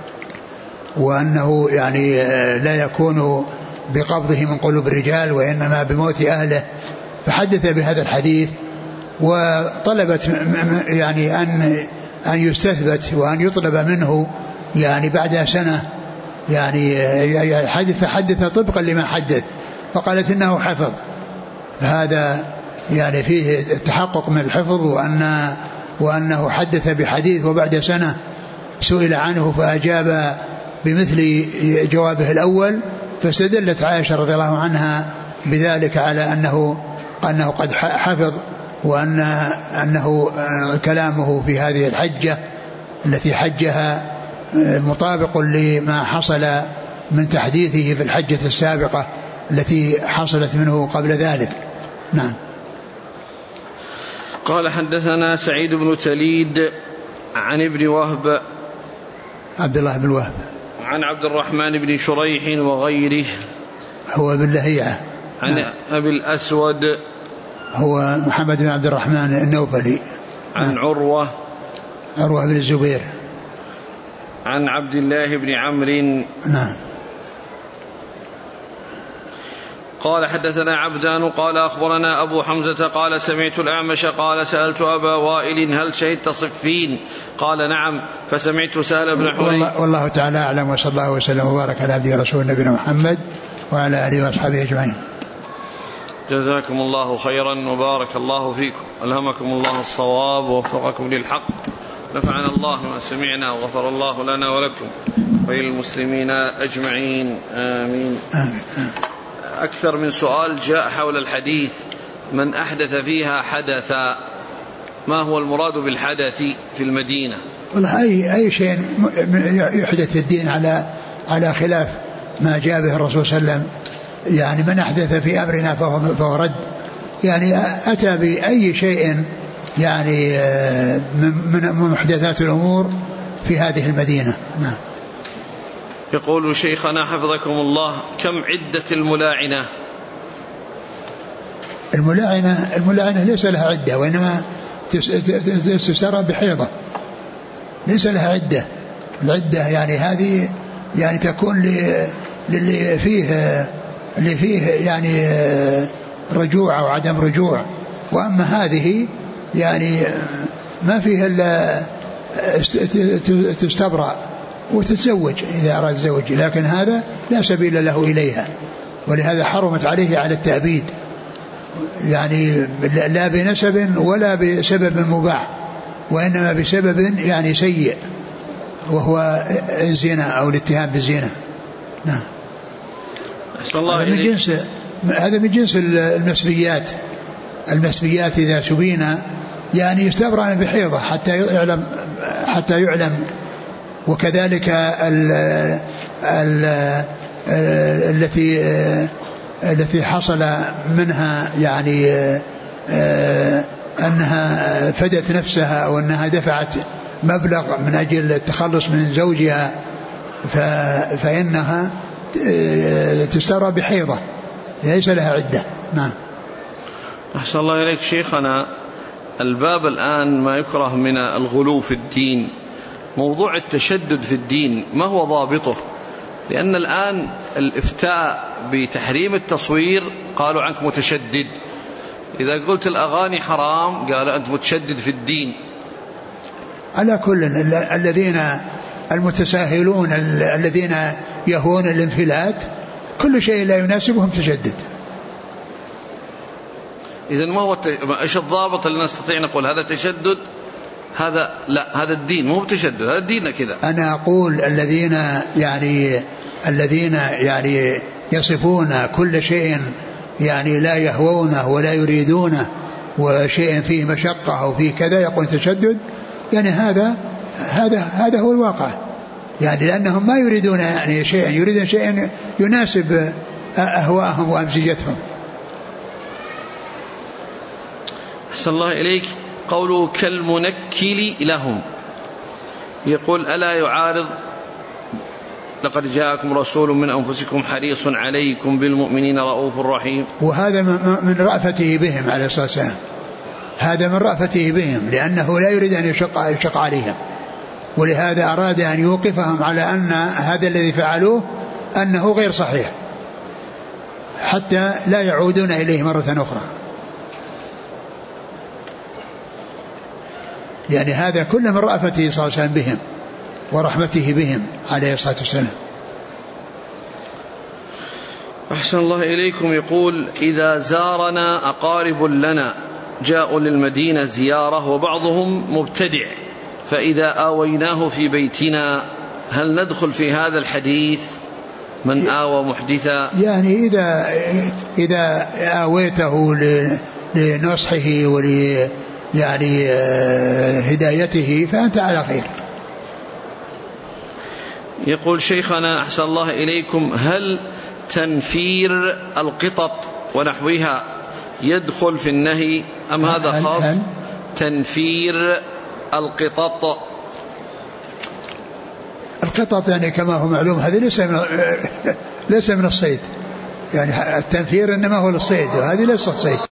وأنه يعني لا يكون بقبضه من قلوب الرجال وإنما بموت أهله، فحدث بهذا الحديث وطلبت يعني أن يستثبت وأن يطلب منه يعني بعد سنة يعني حدث طبقا لما حدث، فقالت إنه حفظ. هذا يعني فيه التحقق من الحفظ وأنه حدث بحديث وبعد سنة سئل عنه فأجاب بمثل جوابه الأول، فاستدلت عائشة رضي الله عنها بذلك على أنه قد حفظ، وأنه كلامه في هذه الحجة التي حجها مطابق لما حصل من تحديثه في الحجة السابقة التي حصلت منه قبل ذلك. نعم. قال حدثنا سعيد بن تليد عن ابن وهب عبد الله بن وهب عن عبد الرحمن بن شريح وغيره هو بن لهيعة عن أبي الأسود هو محمد بن عبد الرحمن النوفلي عن عروة بن الزبير عن عبد الله بن عمرو. نعم. قال حدثنا عبدان قال أخبرنا أبو حمزة قال سمعت الأعمش قال سألت أبا وائل هل شهدت صفين قال نعم فسمعت سهل بن حنيف. والله تعالى أعلم، وصلى الله وسلم وبارك على عبده ورسوله نبينا محمد وعلى آله وأصحابه أجمعين. جزاكم الله خيرا وبارك الله فيكم، ألهمكم الله الصواب ووفقكم للحق، نفعنا الله ما سمعنا وغفر الله لنا ولكم وللمسلمين أجمعين آمين. أكثر من سؤال جاء حول الحديث من أحدث فيها حدثا، ما هو المراد بالحدث في المدينة؟ والله أي شيء يحدث في الدين على خلاف ما جاء به الرسول صلى الله عليه وسلم، يعني من أحدث في أمرنا فهو رد، يعني أتى بأي شيء يعني من محدثات الأمور في هذه المدينة. نعم. يقول شيخنا حفظكم الله كم عدة الملاعنة؟ الملاعنة ليس لها عدة، وإنما تسرى بحيضة، ليس لها عدة. العدة يعني هذه يعني تكون للي فيه يعني رجوع أو عدم رجوع، وأما هذه يعني ما فيها إلا تستبرأ وتتزوج إذا أراد الزوج، لكن هذا لا سبيل له إليها، ولهذا حرمت عليه على التأبيد، يعني لا بنسب ولا بسبب مباح، وإنما بسبب يعني سيء وهو الزنا أو الاتهام بالزنا. نعم. هذا من جنس المسبيات إذا سبينا يعني يستبرأ بحيضة حتى يعلم وكذلك التي حصل منها يعني أنها فدت نفسها أو أنها دفعت مبلغ من أجل التخلص من زوجها فإنها تسترى بحيضة ليس لها عدة. نعم. أحسن الله إليك شيخنا، الباب الآن ما يكره من الغلو في الدين، موضوع التشدد في الدين ما هو ضابطه؟ لأن الآن الإفتاء بتحريم التصوير قالوا عنك متشدد، إذا قلت الأغاني حرام قال أنت متشدد في الدين. على كل الذين المتساهلون الذين يهوون الانفلات كل شيء لا يناسبهم تشدد. إذن ما هو إيش الضابط اللي نستطيع نقول هذا تشدد؟ هذا لا، هذا الدين مو بتشدد، هذا ديننا كذا. أنا أقول الذين يعني يصفون كل شيء يعني لا يهوونه ولا يريدونه وشيء فيه مشقة أو فيه كذا يقول تشدد، يعني هذا هو الواقع، يعني لأنهم ما يريدون يعني شيئا، يريدون شيئا يناسب أهواءهم وأمزجتهم. أحسن الله إليك. قوله كالمنكل لهم، يقول ألا يعارض لقد جاءكم رسول من أنفسكم حريص عليكم بالمؤمنين رؤوف رحيم؟ وهذا من رأفته بهم عليه الصلاة والسلام، هذا من رأفته بهم لأنه لا يريد أن يشق عليهم، ولهذا أراد أن يوقفهم على أن هذا الذي فعلوه أنه غير صحيح حتى لا يعودون إليه مرة أخرى. يعني هذا كل من رأفته صلى الله عليه وسلم بهم ورحمته بهم عليه الصلاة والسلام. أحسن الله إليكم. يقول إذا زارنا أقارب لنا جاءوا للمدينة زيارة وبعضهم مبتدع، فإذا آويناه في بيتنا هل ندخل في هذا الحديث من آوى محدثا؟ يعني إذا آويته لنصحه يعني هدايته فأنت على خير. يقول شيخنا أحسن الله إليكم هل تنفير القطط ونحوها يدخل في النهي أم هذا خاص؟ تنفير القطط يعني كما هو معلوم هذا ليس من الصيد، يعني التنفير إنما هو للصيد وهذه ليس الصيد.